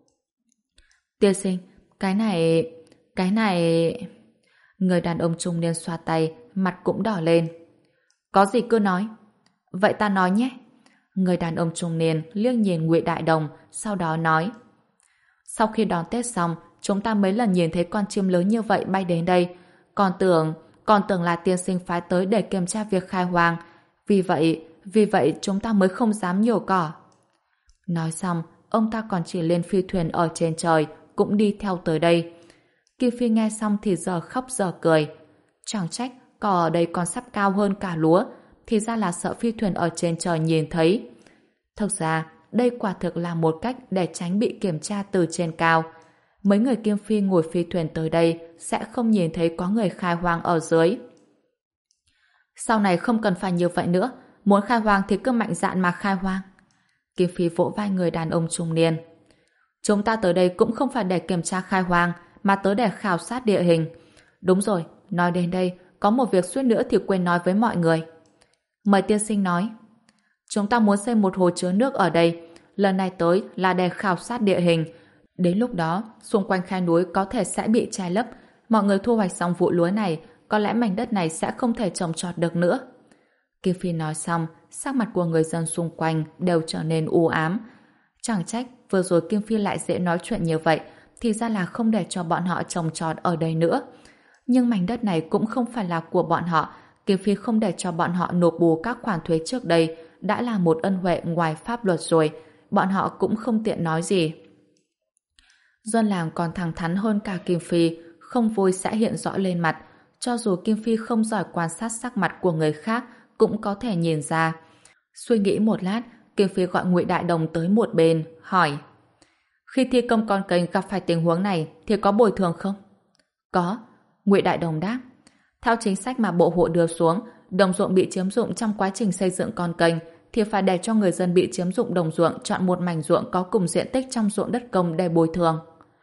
Tiên sinh, cái này... cái này... Người đàn ông trung niên xoa tay, mặt cũng đỏ lên. Có gì cứ nói. Vậy ta nói nhé. Người đàn ông trung niên liếc nhìn Ngụy Đại Đồng, sau đó nói. Sau khi đón Tết xong, chúng ta mấy lần nhìn thấy con chim lớn như vậy bay đến đây. Còn tưởng, còn tưởng là tiên sinh phái tới để kiểm tra việc khai hoang. Vì vậy, vì vậy chúng ta mới không dám nhổ cỏ. Nói xong, ông ta còn chỉ lên phi thuyền ở trên trời, cũng đi theo tới đây. Kim Phi nghe xong thì giờ khóc giờ cười. Chẳng trách cỏ ở đây còn sắp cao hơn cả lúa, thì ra là sợ phi thuyền ở trên trời nhìn thấy. Thực ra, đây quả thực là một cách để tránh bị kiểm tra từ trên cao. Mấy người Kim Phi ngồi phi thuyền tới đây sẽ không nhìn thấy có người khai hoang ở dưới. Sau này không cần phải như vậy nữa, muốn khai hoang thì cứ mạnh dạn mà khai hoang. Kim Phi vỗ vai người đàn ông trung niên. Chúng ta tới đây cũng không phải để kiểm tra khai hoang, mà tới để khảo sát địa hình. Đúng rồi, nói đến đây, có một việc suýt nữa thì quên nói với mọi người. Mời tiên sinh nói. Chúng ta muốn xây một hồ chứa nước ở đây. Lần này tới là để khảo sát địa hình. Đến lúc đó, xung quanh khe núi có thể sẽ bị che lấp. Mọi người thu hoạch xong vụ lúa này, có lẽ mảnh đất này sẽ không thể trồng trọt được nữa. Kim Phi nói xong, sắc mặt của người dân xung quanh đều trở nên u ám. Chẳng trách vừa rồi Kim Phi lại dễ nói chuyện như vậy, thì ra là không để cho bọn họ trồng trọt ở đây nữa. Nhưng mảnh đất này cũng không phải là của bọn họ, Kim Phi không để cho bọn họ nộp bù các khoản thuế trước đây, đã là một ân huệ ngoài pháp luật rồi, bọn họ cũng không tiện nói gì. Dân làng còn thẳng thắn hơn cả Kim Phi, không vui sẽ hiện rõ lên mặt, cho dù Kim Phi không giỏi quan sát sắc mặt của người khác, cũng có thể nhìn ra. Suy nghĩ một lát, Kim Phi gọi Ngụy Đại Đồng tới một bên, hỏi: Khi thi công con kênh gặp phải tình huống này thì có bồi thường không? Có, Ngụy Đại Đồng đáp. Theo chính sách mà bộ hộ đưa xuống, đồng ruộng bị chiếm dụng trong quá trình xây dựng con kênh thì phải để cho người dân bị chiếm dụng đồng ruộng chọn một mảnh ruộng có cùng diện tích trong ruộng đất công để bồi thường.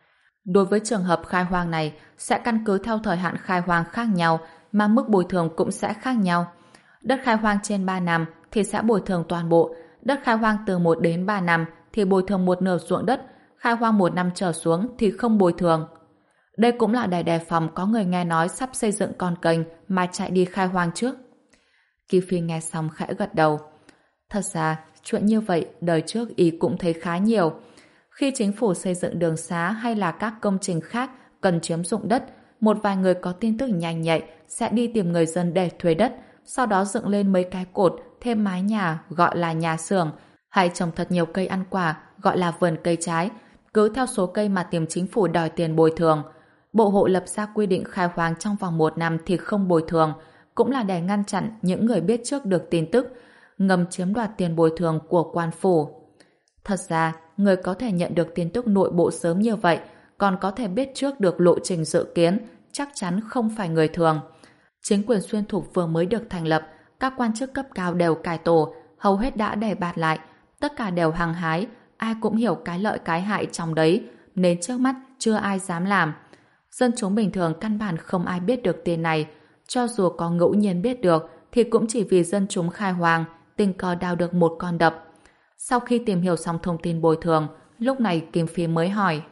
Đối với trường hợp khai hoang này, sẽ căn cứ theo thời hạn khai hoang khác nhau mà mức bồi thường cũng sẽ khác nhau. Đất khai hoang trên ba năm thì sẽ bồi thường toàn bộ, đất khai hoang từ một đến ba năm thì bồi thường một nửa ruộng đất, khai hoang một năm trở xuống thì không bồi thường. Đây cũng là để đề phòng có người nghe nói sắp xây dựng con kênh mà chạy đi khai hoang trước. Kỳ Phi nghe xong khẽ gật đầu. Thật ra, chuyện như vậy đời trước y cũng thấy khá nhiều. Khi chính phủ xây dựng đường xá hay là các công trình khác cần chiếm dụng đất, một vài người có tin tức nhanh nhạy sẽ đi tìm người dân để thuê đất, sau đó dựng lên mấy cái cột, thêm mái nhà gọi là nhà xưởng, hay trồng thật nhiều cây ăn quả gọi là vườn cây trái, cứ theo số cây mà tìm chính phủ đòi tiền bồi thường. Bộ hộ lập ra quy định khai hoang trong vòng một năm thì không bồi thường, cũng là để ngăn chặn những người biết trước được tin tức, ngầm chiếm đoạt tiền bồi thường của quan phủ. Thật ra, người có thể nhận được tin tức nội bộ sớm như vậy, còn có thể biết trước được lộ trình dự kiến, chắc chắn không phải người thường. Chính quyền Xuyên Thục vừa mới được thành lập, các quan chức cấp cao đều cải tổ, hầu hết đã đề bạt lại, tất cả đều hăng hái, ai cũng hiểu cái lợi cái hại trong đấy, nên trước mắt chưa ai dám làm. Dân chúng bình thường căn bản không ai biết được tin này, cho dù có ngẫu nhiên biết được thì cũng chỉ vì dân chúng khai hoang, tình cờ đào được một con đập. Sau khi tìm hiểu xong thông tin bồi thường, lúc này Kim Phi mới hỏi: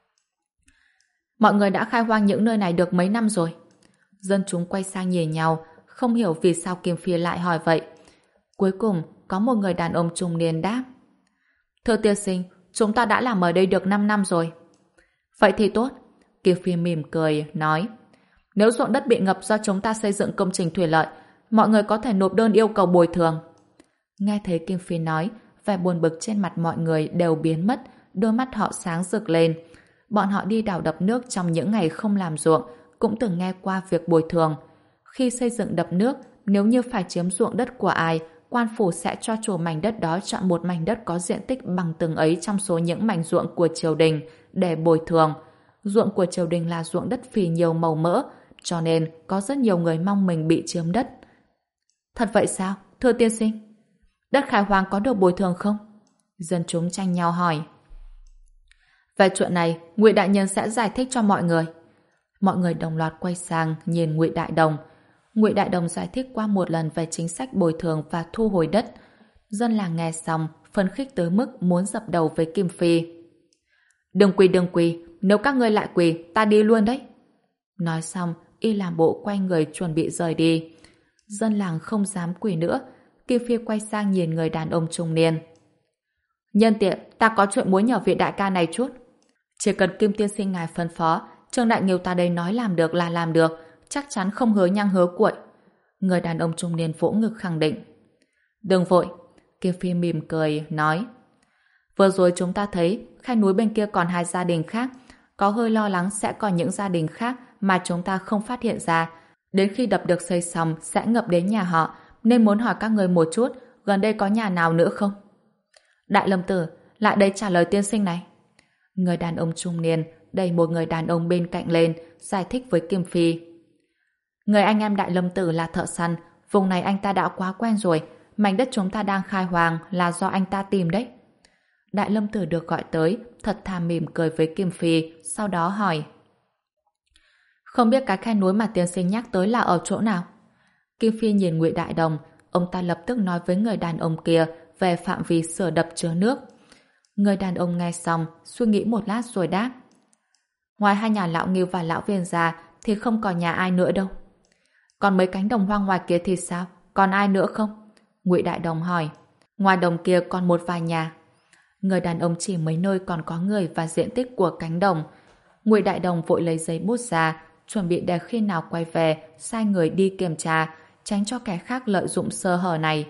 Mọi người đã khai hoang những nơi này được mấy năm rồi? Dân chúng quay sang nhìn nhau, không hiểu vì sao Kim Phi lại hỏi vậy. Cuối cùng, có một người đàn ông trung niên đáp: Thưa tiên sinh, chúng ta đã làm ở đây được năm năm rồi. Vậy thì tốt. Kim Phi mỉm cười, nói: Nếu ruộng đất bị ngập do chúng ta xây dựng công trình thủy lợi, mọi người có thể nộp đơn yêu cầu bồi thường. Nghe thấy Kim Phi nói, vẻ buồn bực trên mặt mọi người đều biến mất, đôi mắt họ sáng rực lên. Bọn họ đi đào đập nước trong những ngày không làm ruộng, cũng từng nghe qua việc bồi thường. Khi xây dựng đập nước, nếu như phải chiếm ruộng đất của ai, quan phủ sẽ cho chủ mảnh đất đó chọn một mảnh đất có diện tích bằng từng ấy trong số những mảnh ruộng của triều đình để bồi thường. Ruộng của triều đình là ruộng đất phì nhiều màu mỡ, cho nên có rất nhiều người mong mình bị chiếm đất. Thật vậy sao, thưa tiên sinh? Đất khai hoang có được bồi thường không? Dân chúng tranh nhau hỏi. Về chuyện này, Ngụy Đại Nhân sẽ giải thích cho mọi người. Mọi người đồng loạt quay sang nhìn Ngụy Đại Đồng. Ngụy Đại Đồng giải thích qua một lần về chính sách bồi thường và thu hồi đất. Dân làng nghe xong, phấn khích tới mức muốn dập đầu với Kim Phi. Đừng quỳ, đừng quỳ, nếu các ngươi lại quỳ, ta đi luôn đấy. Nói xong, y làm bộ quay người chuẩn bị rời đi. Dân làng không dám quỳ nữa. Kim Phi quay sang nhìn người đàn ông trung niên. Nhân tiện, ta có chuyện muốn nhờ vị đại ca này chút. Chỉ cần Kim tiên sinh ngài phân phó, Trương Đại Nghiêu ta đây nói làm được là làm được, chắc chắn không hứa nhăng hứa cuội. Người đàn ông trung niên vỗ ngực khẳng định. Đừng vội, Kim Phi mỉm cười, nói. Vừa rồi chúng ta thấy khe núi bên kia còn hai gia đình khác, có hơi lo lắng sẽ còn những gia đình khác mà chúng ta không phát hiện ra. Đến khi đập được xây xong sẽ ngập đến nhà họ, nên muốn hỏi các người một chút, gần đây có nhà nào nữa không? Đại Lâm Tử, lại đây trả lời tiên sinh này. Người đàn ông trung niên đẩy một người đàn ông bên cạnh lên, giải thích với Kim Phi. Người anh em Đại Lâm Tử là thợ săn, vùng này anh ta đã quá quen rồi, mảnh đất chúng ta đang khai hoang là do anh ta tìm đấy. Đại Lâm Tử được gọi tới, thật thà mỉm cười với Kim Phi, sau đó hỏi. Không biết cái khe núi mà tiên sinh nhắc tới là ở chỗ nào? Kim Phi nhìn Ngụy Đại Đồng, ông ta lập tức nói với người đàn ông kia về phạm vi sửa đập chứa nước. Người đàn ông nghe xong, suy nghĩ một lát rồi đáp. Ngoài hai nhà lão Nghiêu và lão Viên ra thì không còn nhà ai nữa đâu. Còn mấy cánh đồng hoang ngoài kia thì sao? Còn ai nữa không? Ngụy Đại Đồng hỏi. Ngoài đồng kia còn một vài nhà. Người đàn ông chỉ mấy nơi còn có người và diện tích của cánh đồng. Ngụy Đại Đồng vội lấy giấy bút ra, chuẩn bị để khi nào quay về, sai người đi kiểm tra, tránh cho kẻ khác lợi dụng sơ hở này.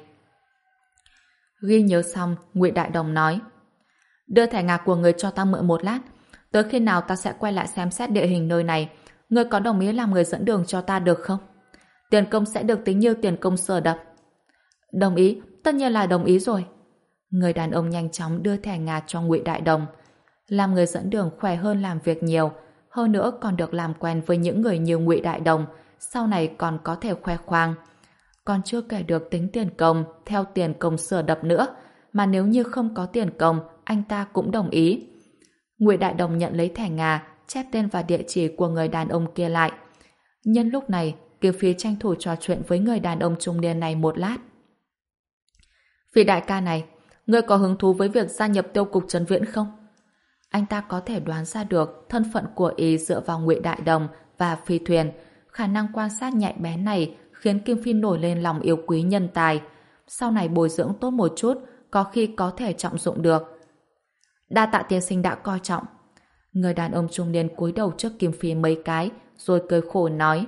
Ghi nhớ xong, Ngụy Đại Đồng nói: đưa thẻ ngạc của người cho ta mượn một lát, tới khi nào ta sẽ quay lại xem xét địa hình nơi này. Người có đồng ý làm người dẫn đường cho ta được không? Tiền công sẽ được tính như tiền công sở đập. Đồng ý, tất nhiên là đồng ý rồi. Người đàn ông nhanh chóng đưa thẻ ngà cho Ngụy Đại Đồng. Làm người dẫn đường khỏe hơn làm việc nhiều, hơn nữa còn được làm quen với những người như Ngụy Đại Đồng, sau này còn có thể khoe khoang. Còn chưa kể được tính tiền công theo tiền công sửa đập nữa, mà nếu như không có tiền công, anh ta cũng đồng ý. Ngụy Đại Đồng nhận lấy thẻ ngà, chép tên và địa chỉ của người đàn ông kia lại. Nhân lúc này, Kiều Phi tranh thủ trò chuyện với người đàn ông trung niên này một lát. Vị đại ca này, ngươi có hứng thú với việc gia nhập tiêu cục Trấn Viễn không? Anh ta có thể đoán ra được thân phận của y dựa vào Ngụy Đại Đồng và Phi Thuyền. Khả năng quan sát nhạy bén này khiến Kim Phi nổi lên lòng yêu quý nhân tài. Sau này bồi dưỡng tốt một chút, có khi có thể trọng dụng được. Đa tạ tiên sinh đã coi trọng. Người đàn ông trung niên cúi đầu trước Kim Phi mấy cái, rồi cười khổ nói: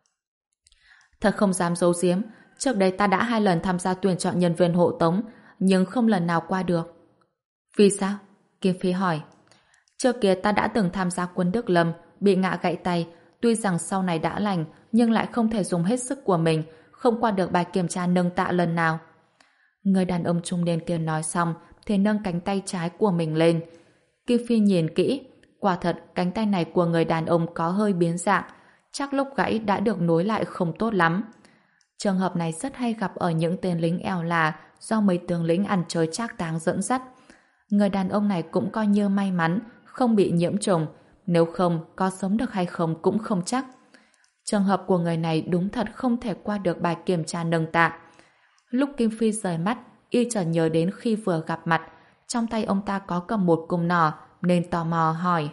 thật không dám giấu giếm, trước đây ta đã hai lần tham gia tuyển chọn nhân viên hộ tống, nhưng không lần nào qua được. Vì sao? Kim Phi hỏi. Trước kia ta đã từng tham gia quân Đức Lâm, bị ngã gãy tay, tuy rằng sau này đã lành, nhưng lại không thể dùng hết sức của mình, không qua được bài kiểm tra nâng tạ lần nào. Người đàn ông trung niên kia nói xong, thì nâng cánh tay trái của mình lên. Kim Phi nhìn kỹ, quả thật cánh tay này của người đàn ông có hơi biến dạng, chắc lúc gãy đã được nối lại không tốt lắm. Trường hợp này rất hay gặp ở những tên lính eo là do mấy tướng lĩnh ăn chơi trác táng dẫn dắt. Người đàn ông này cũng coi như may mắn, không bị nhiễm trùng, nếu không có sống được hay không cũng không chắc. Trường hợp của người này đúng thật không thể qua được bài kiểm tra nâng tạ. Lúc Kim Phi rời mắt, y chợt nhớ đến khi vừa gặp mặt, trong tay ông ta có cầm một cung nỏ, nên tò mò hỏi: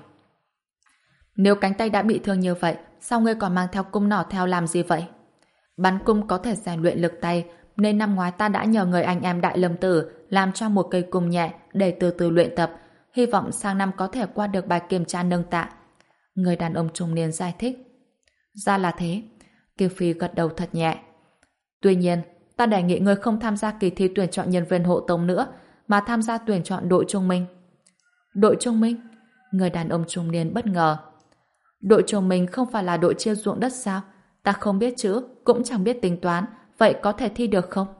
nếu cánh tay đã bị thương như vậy, sao ngươi còn mang theo cung nỏ theo làm gì vậy? Bắn cung có thể rèn luyện lực tay, nên năm ngoái ta đã nhờ người anh em Đại Lâm Tử làm cho một cây cung nhẹ để từ từ luyện tập, hy vọng sang năm có thể qua được bài kiểm tra nâng tạ. Người đàn ông trung niên giải thích. Ra là thế. Kiều Phi gật đầu thật nhẹ. Tuy nhiên, ta đề nghị ngươi không tham gia kỳ thi tuyển chọn nhân viên hộ tống nữa, mà tham gia tuyển chọn đội trung minh. Đội trung minh? Người đàn ông trung niên bất ngờ. Đội trung minh không phải là đội chia ruộng đất sao? Ta không biết chữ, cũng chẳng biết tính toán, vậy có thể thi được không?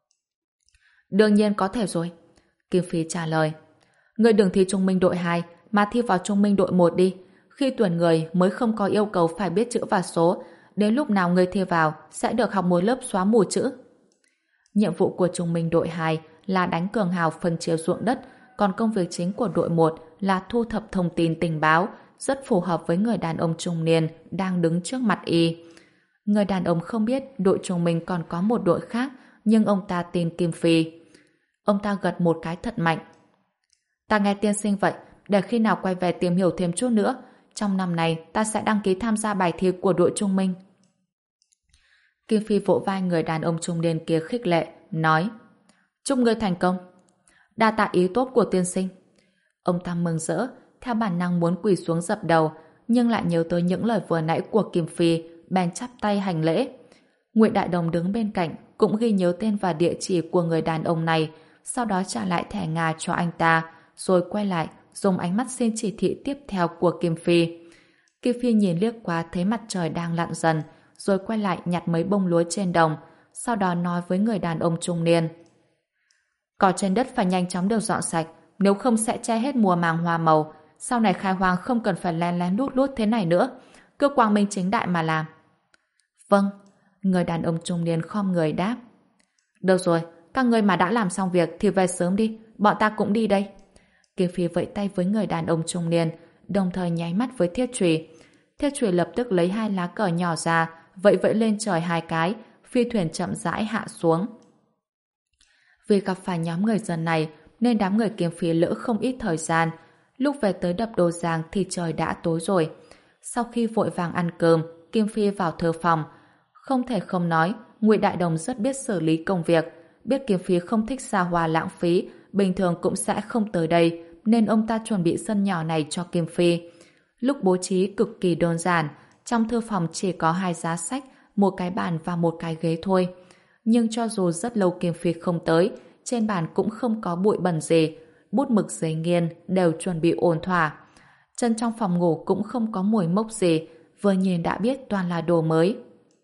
Đương nhiên có thể rồi. Kim Phi trả lời. Ngươi đừng thi trung minh đội hai, mà thi vào trung minh đội một đi. Khi tuyển người mới không có yêu cầu phải biết chữ và số, đến lúc nào ngươi thi vào sẽ được học một lớp xóa mù chữ. Nhiệm vụ của trung minh đội hai là đánh cường hào phân chia ruộng đất, còn công việc chính của đội một là thu thập thông tin tình báo, rất phù hợp với người đàn ông trung niên đang đứng trước mặt y. Người đàn ông không biết đội trung minh còn có một đội khác, nhưng ông ta tin Kim Phi. Ông ta gật một cái thật mạnh. Ta nghe tiên sinh vậy, để khi nào quay về tìm hiểu thêm chút nữa. Trong năm này ta sẽ đăng ký tham gia bài thi của đội trung minh. Kim Phi vỗ vai người đàn ông trung niên kia khích lệ, nói: chúc ngươi thành công. Đa tạ ý tốt của tiên sinh. Ông ta mừng rỡ, theo bản năng muốn quỳ xuống dập đầu, nhưng lại nhớ tới những lời vừa nãy của Kim Phi, bèn chắp tay hành lễ. Ngụy Đại Đồng đứng bên cạnh cũng ghi nhớ tên và địa chỉ của người đàn ông này, sau đó trả lại thẻ ngà cho anh ta, rồi quay lại dùng ánh mắt xin chỉ thị tiếp theo của Kim Phi. Kim Phi nhìn liếc qua thấy mặt trời đang lặn dần, rồi quay lại nhặt mấy bông lúa trên đồng, sau đó nói với người đàn ông trung niên: cỏ trên đất phải nhanh chóng được dọn sạch, nếu không sẽ che hết mùa màng hoa màu. Sau này khai hoang không cần phải lén lén lút lút thế này nữa, cứ quang minh chính đại mà làm. Vâng. Người đàn ông trung niên khom người đáp. Được rồi, các ngươi mà đã làm xong việc thì về sớm đi, bọn ta cũng đi đây. Kim Phi vẫy tay với người đàn ông trung niên, đồng thời nháy mắt với Thiết Chùy. Thiết Chùy lập tức lấy hai lá cờ nhỏ ra, vẫy vẫy lên trời hai cái, phi thuyền chậm rãi hạ xuống. Vì gặp phải nhóm người dân này, nên đám người Kim Phi lỡ không ít thời gian. Lúc về tới đập Đồ Giang thì trời đã tối rồi. Sau khi vội vàng ăn cơm, Kim Phi vào thư phòng. Không thể không nói, Ngụy Đại Đồng rất biết xử lý công việc, biết Kim Phi không thích xa hoa lãng phí, bình thường cũng sẽ không tới đây, nên ông ta chuẩn bị sân nhỏ này cho Kim Phi. Lúc bố trí cực kỳ đơn giản, trong thư phòng chỉ có hai giá sách, một cái bàn và một cái ghế thôi. Nhưng cho dù rất lâu Kim Phi không tới, trên bàn cũng không có bụi bẩn gì, bút mực giấy nghiên đều chuẩn bị ổn thỏa. Chân trong phòng ngủ cũng không có mùi mốc gì, vừa nhìn đã biết toàn là đồ mới.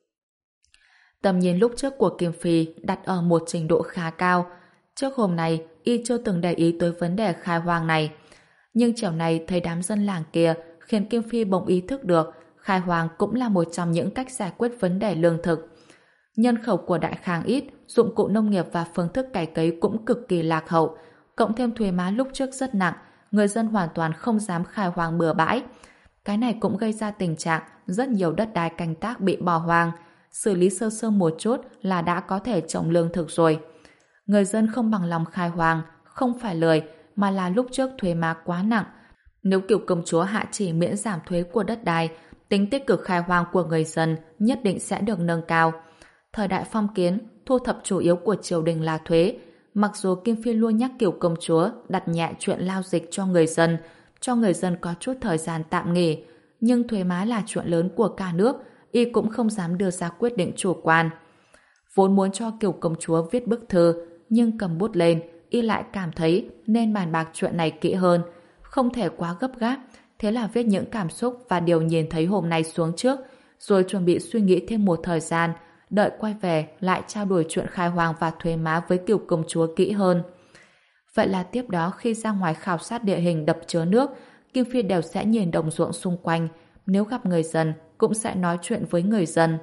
Tầm nhìn lúc trước của Kim Phi đặt ở một trình độ khá cao. Trước hôm nay, y chưa từng để ý tới vấn đề khai hoang này. Nhưng chiều này thấy đám dân làng kia khiến Kim Phi bỗng ý thức được khai hoang cũng là một trong những cách giải quyết vấn đề lương thực. Nhân khẩu của Đại Khang ít, dụng cụ nông nghiệp và phương thức cày cấy cũng cực kỳ lạc hậu. Cộng thêm thuế má lúc trước rất nặng, người dân hoàn toàn không dám khai hoang bừa bãi. Cái này cũng gây ra tình trạng rất nhiều đất đai canh tác bị bỏ hoang. Xử lý sơ sơ một chút là đã có thể trồng lương thực rồi. Người dân không bằng lòng khai hoang, không phải lười, mà là lúc trước thuế má quá nặng. Nếu kiểu công chúa hạ chỉ miễn giảm thuế của đất đai, tính tích cực khai hoang của người dân nhất định sẽ được nâng cao. Thời đại phong kiến, thu thập chủ yếu của triều đình là thuế. Mặc dù Kim Phi luôn nhắc kiểu công chúa đặt nhẹ chuyện lao dịch cho người dân, cho người dân có chút thời gian tạm nghỉ, nhưng thuế má là chuyện lớn của cả nước, y cũng không dám đưa ra quyết định chủ quan. Vốn muốn cho kiểu công chúa viết bức thư, nhưng cầm bút lên, y lại cảm thấy nên bàn bạc chuyện này kỹ hơn, không thể quá gấp gáp, thế là viết những cảm xúc và điều nhìn thấy hôm nay xuống trước, rồi chuẩn bị suy nghĩ thêm một thời gian, đợi quay về lại trao đổi chuyện khai hoang và thuế má với kiểu công chúa kỹ hơn. Vậy là tiếp đó khi ra ngoài khảo sát địa hình đập chứa nước, Kim Phi đều sẽ nhìn đồng ruộng xung quanh, nếu gặp người dân cũng sẽ nói chuyện với người dân.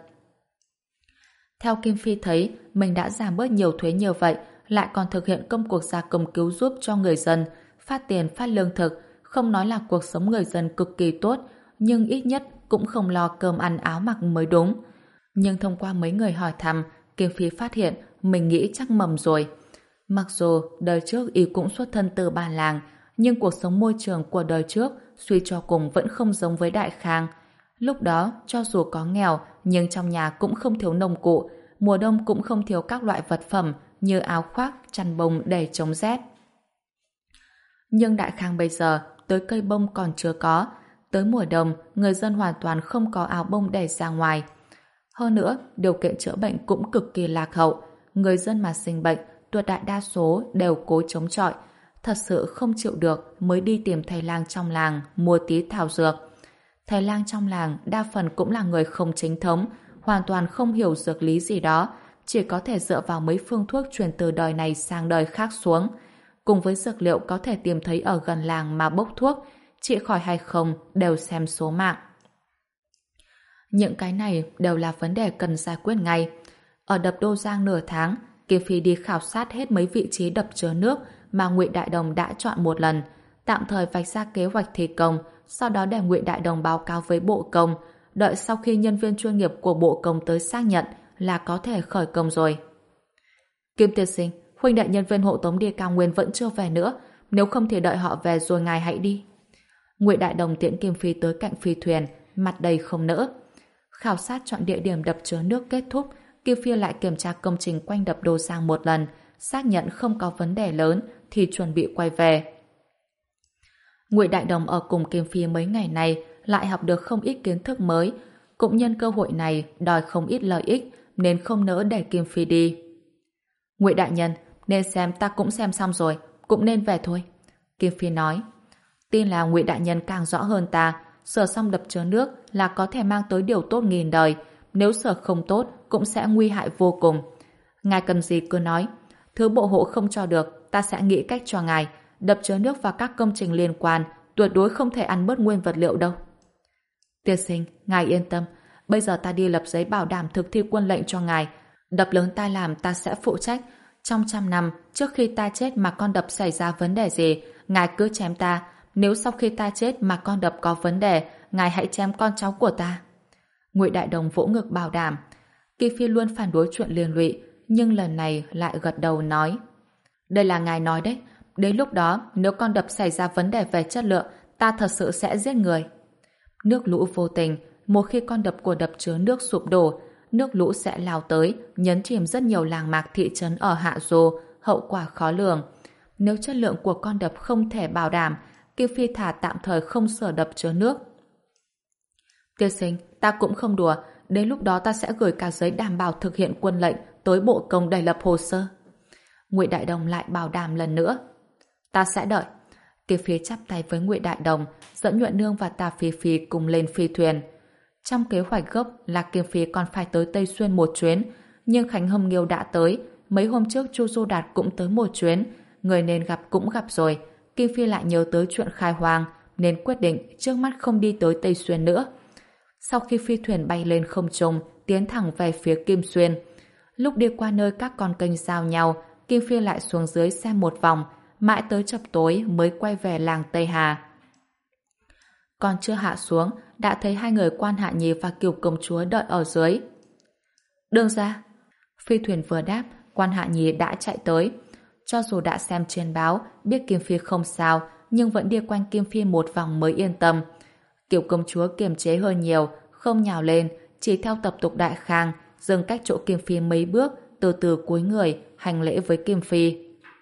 Theo Kim Phi thấy, mình đã giảm bớt nhiều thuế như vậy, lại còn thực hiện công cuộc gia công cứu giúp cho người dân, phát tiền phát lương thực, không nói là cuộc sống người dân cực kỳ tốt, nhưng ít nhất cũng không lo cơm ăn áo mặc mới đúng. Nhưng thông qua mấy người hỏi thăm, Kim Phi phát hiện mình nghĩ chắc mầm rồi. Mặc dù đời trước y cũng xuất thân từ bản làng, nhưng cuộc sống môi trường của đời trước suy cho cùng vẫn không giống với Đại Khang. Lúc đó, cho dù có nghèo, nhưng trong nhà cũng không thiếu nông cụ, mùa đông cũng không thiếu các loại vật phẩm như áo khoác, chăn bông để chống rét. Nhưng Đại Khang bây giờ, tới cây bông còn chưa có. Tới mùa đông, người dân hoàn toàn không có áo bông để ra ngoài. Hơn nữa, điều kiện chữa bệnh cũng cực kỳ lạc hậu. Người dân mà sinh bệnh, tuyệt đại đa số đều cố chống chọi. Thật sự không chịu được mới đi tìm thầy lang trong làng mua tí thảo dược. Thầy lang trong làng đa phần cũng là người không chính thống, hoàn toàn không hiểu dược lý gì đó, chỉ có thể dựa vào mấy phương thuốc truyền từ đời này sang đời khác xuống. Cùng với dược liệu có thể tìm thấy ở gần làng mà bốc thuốc, trị khỏi hay không đều xem số mạng. Những cái này đều là vấn đề cần giải quyết ngay. Ở đập Đô Giang nửa tháng, Kim Phi đi khảo sát hết mấy vị trí đập chứa nước mà Ngụy Đại Đồng đã chọn một lần, tạm thời vạch ra kế hoạch thi công, sau đó để Ngụy Đại Đồng báo cáo với Bộ Công, đợi sau khi nhân viên chuyên nghiệp của Bộ Công tới xác nhận là có thể khởi công rồi. Kim tiên sinh, huynh đệ nhân viên hộ tống đi cao nguyên vẫn chưa về nữa, nếu không thì đợi họ về rồi ngài hãy đi. Ngụy Đại Đồng tiễn Kim Phi tới cạnh phi thuyền, mặt đầy không nỡ. Khảo sát chọn địa điểm đập chứa nước kết thúc, Kim Phi lại kiểm tra công trình quanh đập Đô Giang một lần, xác nhận không có vấn đề lớn thì chuẩn bị quay về. Ngụy Đại Đồng ở cùng Kim Phi mấy ngày này lại học được không ít kiến thức mới, cũng nhân cơ hội này đòi không ít lợi ích nên không nỡ để Kim Phi đi. Ngụy đại nhân, nên xem ta cũng xem xong rồi, cũng nên về thôi. Kim Phi nói. Tin là Ngụy đại nhân càng rõ hơn ta, sửa xong đập chứa nước là có thể mang tới điều tốt nghìn đời, nếu sửa không tốt cũng sẽ nguy hại vô cùng. Ngài cần gì cứ nói, thứ bộ hộ không cho được, ta sẽ nghĩ cách cho ngài. Đập chứa nước và các công trình liên quan tuyệt đối không thể ăn bớt nguyên vật liệu đâu. Tiên sinh, ngài yên tâm, bây giờ ta đi lập giấy bảo đảm thực thi quân lệnh cho ngài. Đập lớn ta làm ta sẽ phụ trách. Trong trăm năm, trước khi ta chết mà con đập xảy ra vấn đề gì, ngài cứ chém ta. Nếu sau khi ta chết mà con đập có vấn đề, ngài hãy chém con cháu của ta. Ngụy Đại Đồng vỗ ngực bảo đảm. Kỳ Phi luôn phản đối chuyện liên lụy, nhưng lần này lại gật đầu nói. Đây là ngài nói đấy, đến lúc đó nếu con đập xảy ra vấn đề về chất lượng, ta thật sự sẽ giết người. Nước lũ vô tình, một khi con đập của đập chứa nước sụp đổ, nước lũ sẽ lao tới, nhấn chìm rất nhiều làng mạc thị trấn ở Hạ Du, hậu quả khó lường. Nếu chất lượng của con đập không thể bảo đảm, Kim Phi thả tạm thời không sửa đập chứa nước. Tiên sinh, ta cũng không đùa, đến lúc đó ta sẽ gửi cả giấy đảm bảo thực hiện quân lệnh tới bộ công đài lập hồ sơ. Ngụy Đại Đồng lại bảo đảm lần nữa. Ta sẽ đợi. Kim Phi chắp tay với Ngụy Đại Đồng, dẫn Nhuận Nương và Tà Phi Phi cùng lên phi thuyền. Trong kế hoạch gốc là Kim Phi còn phải tới Tây Xuyên một chuyến, nhưng Khánh Hâm Nghiêu đã tới, mấy hôm trước Chu Du Đạt cũng tới một chuyến, người nên gặp cũng gặp rồi. Kim Phi lại nhớ tới chuyện khai hoang, nên quyết định trước mắt không đi tới Tây Xuyên nữa. Sau khi phi thuyền bay lên không trung, tiến thẳng về phía Kim Xuyên. Lúc đi qua nơi các con kênh giao nhau, Kim Phi lại xuống dưới xem một vòng, mãi tới chập tối mới quay về làng Tây Hà. Còn chưa hạ xuống, đã thấy hai người Quan Hạ Nhi và Kiều công chúa đợi ở dưới. Đường ra. Phi thuyền vừa đáp, Quan Hạ Nhi đã chạy tới. Cho dù đã xem trên báo, biết Kim Phi không sao, nhưng vẫn đi quanh Kim Phi một vòng mới yên tâm. Kiều công chúa kiềm chế hơn nhiều, không nhào lên, chỉ theo tập tục Đại Khang, dừng cách chỗ Kim Phi mấy bước, từ từ cúi người, hành lễ với Kim Phi.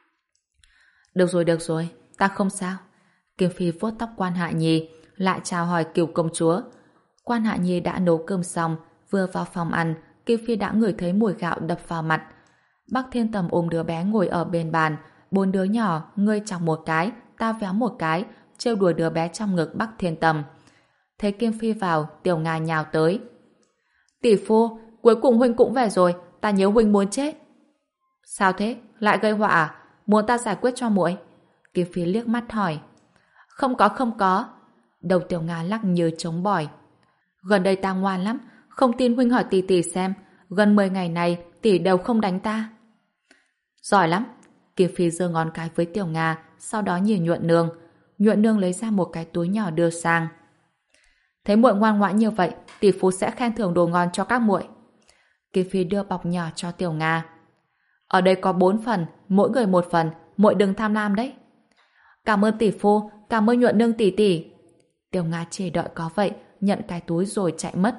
Được rồi, được rồi, ta không sao. Kim Phi vuốt tóc Quan Hạ Nhi, lại chào hỏi Kiều công chúa. Quan Hạ Nhi đã nấu cơm xong, vừa vào phòng ăn, Kim Phi đã ngửi thấy mùi gạo đập vào mặt. Bắc Thiên Tầm ôm đứa bé ngồi ở bên bàn, bốn đứa nhỏ, ngươi chọc một cái, ta véo một cái, trêu đùa đứa bé trong ngực Bắc Thiên Tầm. Thấy Kim Phi vào, Tiểu Nga nhào tới. Tỷ phu, cuối cùng huynh cũng về rồi, ta nhớ huynh muốn chết. Sao thế? Lại gây họa à? Muốn ta giải quyết cho muội? Kim Phi liếc mắt hỏi. Không có, không có. Đầu Tiểu Nga lắc như trống bỏi. Gần đây ta ngoan lắm, không tin huynh hỏi tỷ tỷ xem, gần mười ngày này tỷ đều không đánh ta. Giỏi lắm. Kim Phi giơ ngón cái với Tiểu Nga, sau đó nhìn Nhuận Nương. Nhuận Nương lấy ra một cái túi nhỏ đưa sang. Thấy muội ngoan ngoãn như vậy, tỷ phú sẽ khen thưởng đồ ngon cho các muội. Kim Phi đưa bọc nhỏ cho Tiểu Nga. Ở đây có bốn phần, mỗi người một phần, muội đừng tham lam đấy. Cảm ơn tỷ phu, cảm ơn Nhuận Nương tỷ tỷ. Tiểu Nga chỉ đợi có vậy, nhận cái túi rồi chạy mất.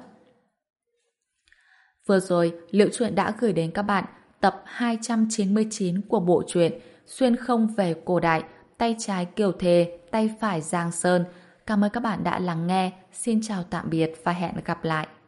Vừa rồi, Liệu Truyện đã gửi đến các bạn tập hai trăm chín mươi chín của bộ truyện Xuyên không về cổ đại, tay trái Kiều Thề, tay phải Giang Sơn. Cảm ơn các bạn đã lắng nghe. Xin chào tạm biệt và hẹn gặp lại.